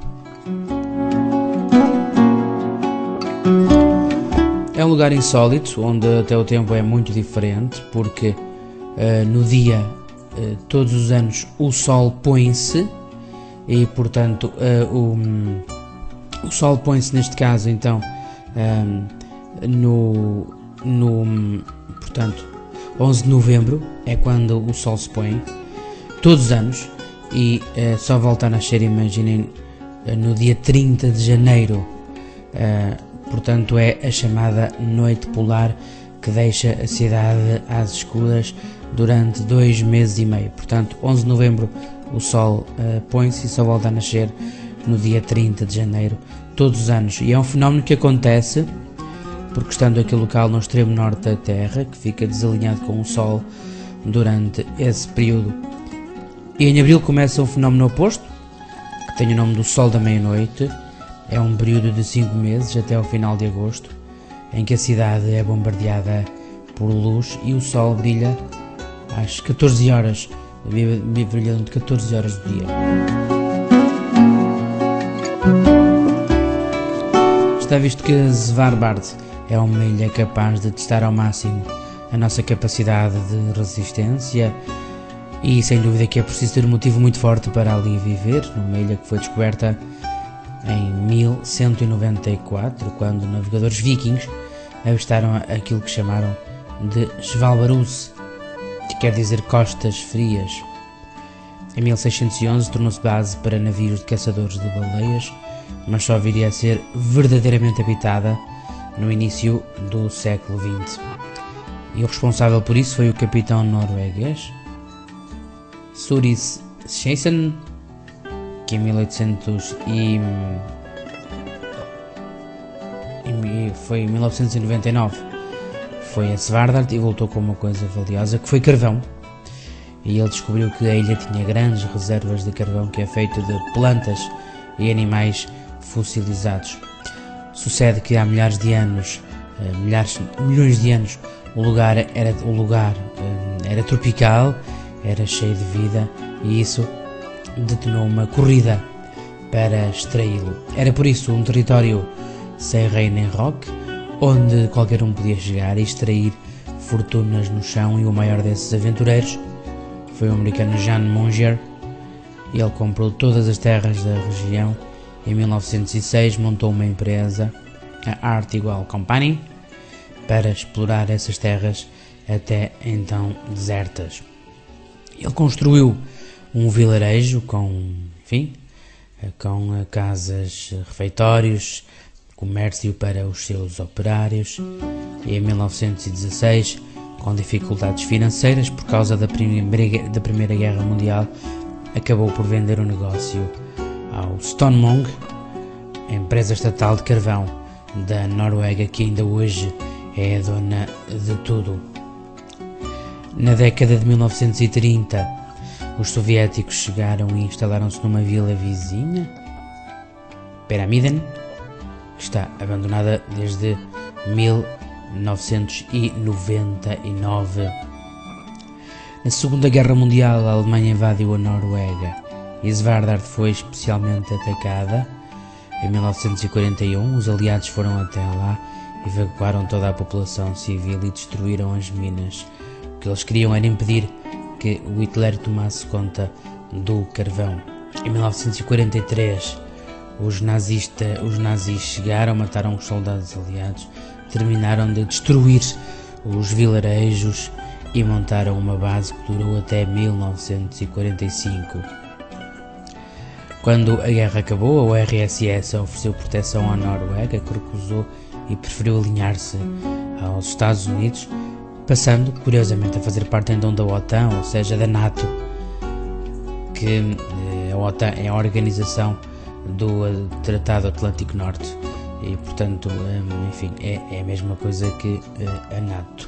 É um lugar insólito, onde até o tempo é muito diferente, porque uh, no dia, uh, todos os anos, o sol põe-se, e portanto uh, o, o sol põe-se neste caso então um, no, no portanto onze de novembro é quando o sol se põe, todos os anos, e uh, só volta a nascer, imaginem, uh, no dia trinta de janeiro. Uh, portanto, é a chamada Noite Polar, que deixa a cidade às escuras durante dois meses e meio. Portanto, onze de novembro o sol uh, põe-se e só volta a nascer no dia trinta de janeiro, todos os anos. E é um fenómeno que acontece porque, estando aquele local no extremo norte da Terra, que fica desalinhado com o sol durante esse período. E em abril começa um fenómeno oposto, que tem o nome do Sol da Meia-Noite. É um período de cinco meses até ao final de agosto, em que a cidade é bombardeada por luz e o sol brilha às catorze horas, brilha durante catorze horas do dia. Está visto que Svalbard é uma ilha capaz de testar ao máximo a nossa capacidade de resistência, e sem dúvida que é preciso ter um motivo muito forte para ali viver, numa ilha que foi descoberta em mil cento e noventa e quatro, quando navegadores vikings avistaram aquilo que chamaram de Svalbarus, que quer dizer costas frias. Em mil seiscentos e onze tornou-se base para navios de caçadores de baleias, mas só viria a ser verdadeiramente habitada no início do século vinte. E o responsável por isso foi o capitão norueguês Sture Skjesen, que em mil oitocentos e... foi em mil novecentos e noventa e nove foi a Svalbard e voltou com uma coisa valiosa, que foi carvão. E ele descobriu que a ilha tinha grandes reservas de carvão, que é feito de plantas e animais fossilizados. Sucede que há milhares de anos, milhares, milhões de anos, o lugar era o lugar era tropical, era cheio de vida, e isso detonou uma corrida para extraí-lo. Era por isso um território sem rei nem roque, onde qualquer um podia chegar e extrair fortunas no chão, e o maior desses aventureiros foi o americano Jan Munger. Ele comprou todas as terras da região. Em mil novecentos e seis montou uma empresa, a Artigual Company, para explorar essas terras até então desertas. Ele construiu um vilarejo com, enfim, com casas, refeitórios, comércio para os seus operários, e em mil novecentos e dezasseis, com dificuldades financeiras por causa da Primeira, da Primeira Guerra Mundial, acabou por vender o negócio ao Stonemung, a empresa estatal de carvão da Noruega, que ainda hoje é a dona de tudo. Na década de mil novecentos e trinta, os soviéticos chegaram e instalaram-se numa vila vizinha, Pyramiden, que está abandonada desde mil novecentos e noventa e nove. Na Segunda Guerra Mundial, a Alemanha invadiu a Noruega e Svalbard foi especialmente atacada. Em mil novecentos e quarenta e um, os aliados foram até lá, evacuaram toda a população civil e destruíram as minas. O que eles queriam era impedir que o Hitler tomasse conta do carvão. Em mil novecentos e quarenta e três, os, nazista, os nazis chegaram, mataram os soldados aliados, terminaram de destruir os vilarejos e montaram uma base que durou até mil novecentos e quarenta e cinco. Quando a guerra acabou, a U R S S ofereceu proteção à Noruega, que recusou e preferiu alinhar-se aos Estados Unidos, passando, curiosamente, a fazer parte então da OTAN, ou seja, da NATO, que a OTAN é a organização do Tratado Atlântico Norte e, portanto, enfim, é, é a mesma coisa que a NATO.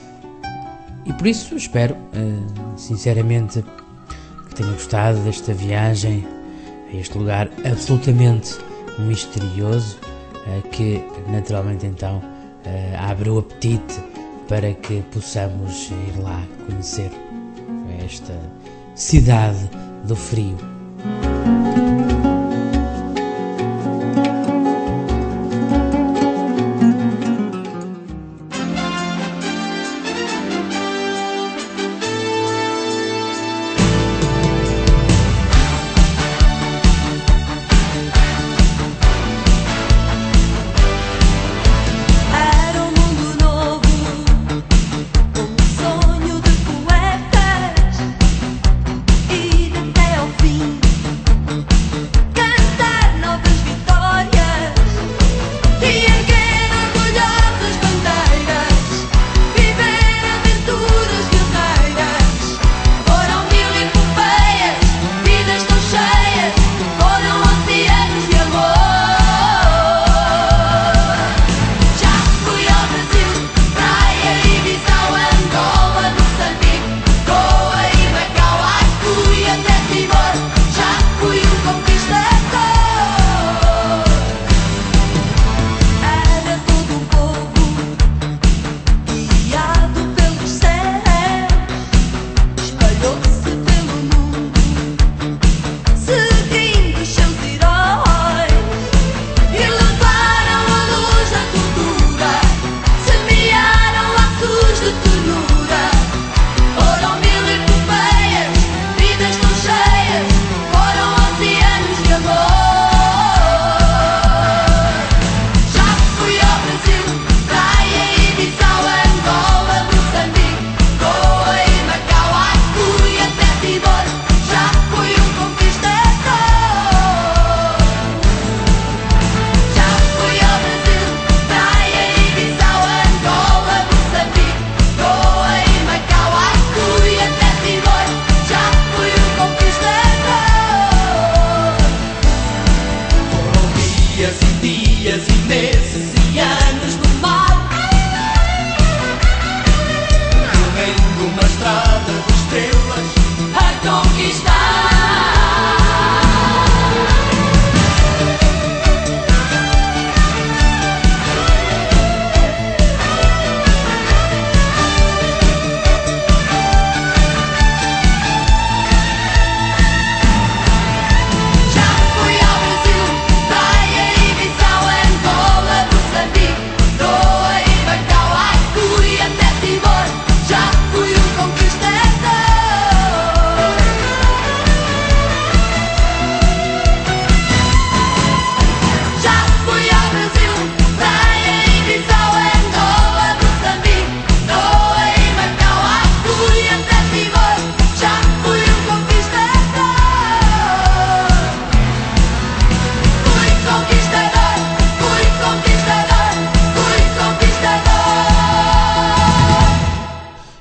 E por isso espero, sinceramente, que tenham gostado desta viagem a este lugar absolutamente misterioso, que naturalmente então abre o apetite para que possamos ir lá conhecer esta cidade do frio. Sonho de poetas e de até ao fim.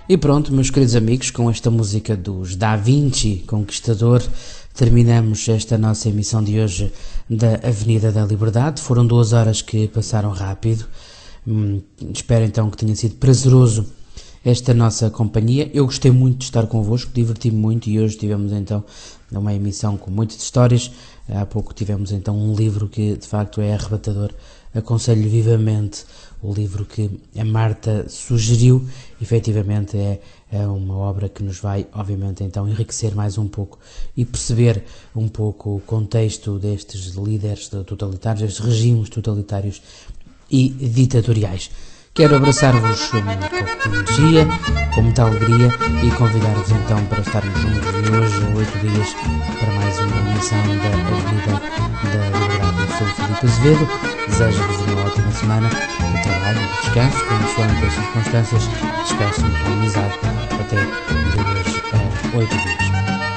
E pronto, meus queridos amigos, com esta música dos Da Vinci Conquistador, terminamos esta nossa emissão de hoje da Avenida da Liberdade. Foram duas horas que passaram rápido. Hum, espero então que tenha sido prazeroso esta nossa companhia. Eu gostei muito de estar convosco, diverti-me muito e hoje tivemos então uma emissão com muitas histórias. Há pouco tivemos então um livro que de facto é arrebatador. Aconselho vivamente o livro que a Marta sugeriu. Efetivamente é, é uma obra que nos vai, obviamente, então enriquecer mais um pouco e perceber um pouco o contexto destes líderes totalitários, destes regimes totalitários e ditatoriais. Quero abraçar-vos com muita energia, com muita alegria e convidar-vos então para estarmos juntos de hoje a oito dias para mais uma emissão da Avenida da Liberdade. Eu sou o Filipe Azevedo, desejo-vos uma ótima semana de trabalho, de descanso, consoante as circunstâncias. Despeço-me com amizade até de hoje a oito dias.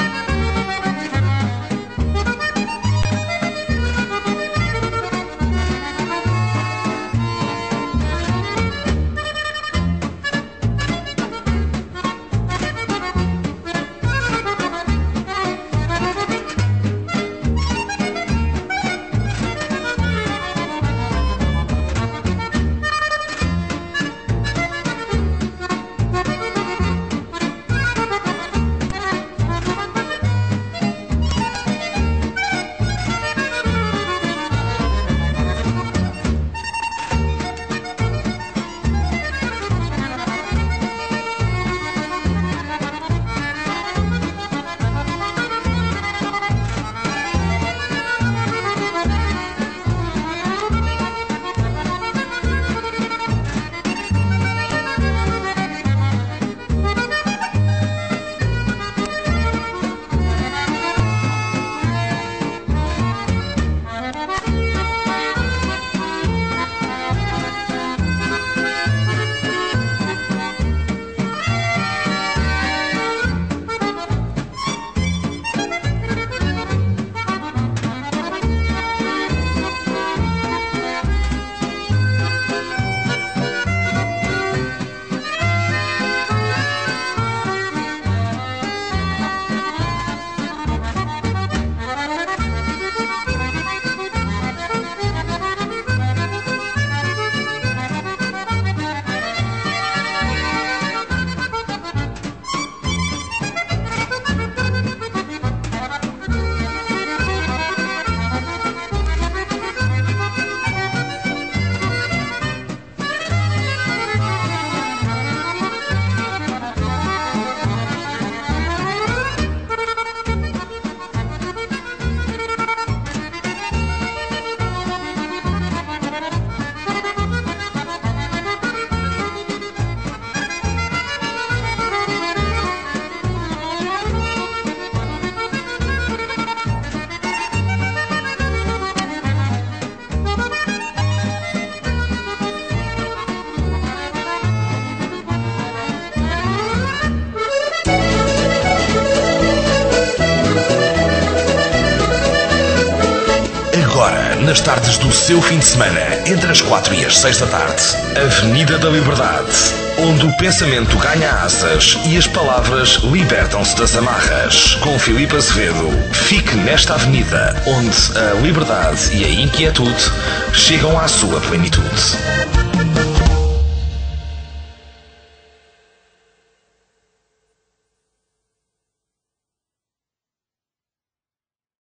Nas tardes do seu fim de semana, entre as quatro e as seis da tarde, Avenida da Liberdade, onde o pensamento ganha asas e as palavras libertam-se das amarras. Com Filipe Azevedo, fique nesta avenida, onde a liberdade e a inquietude chegam à sua plenitude.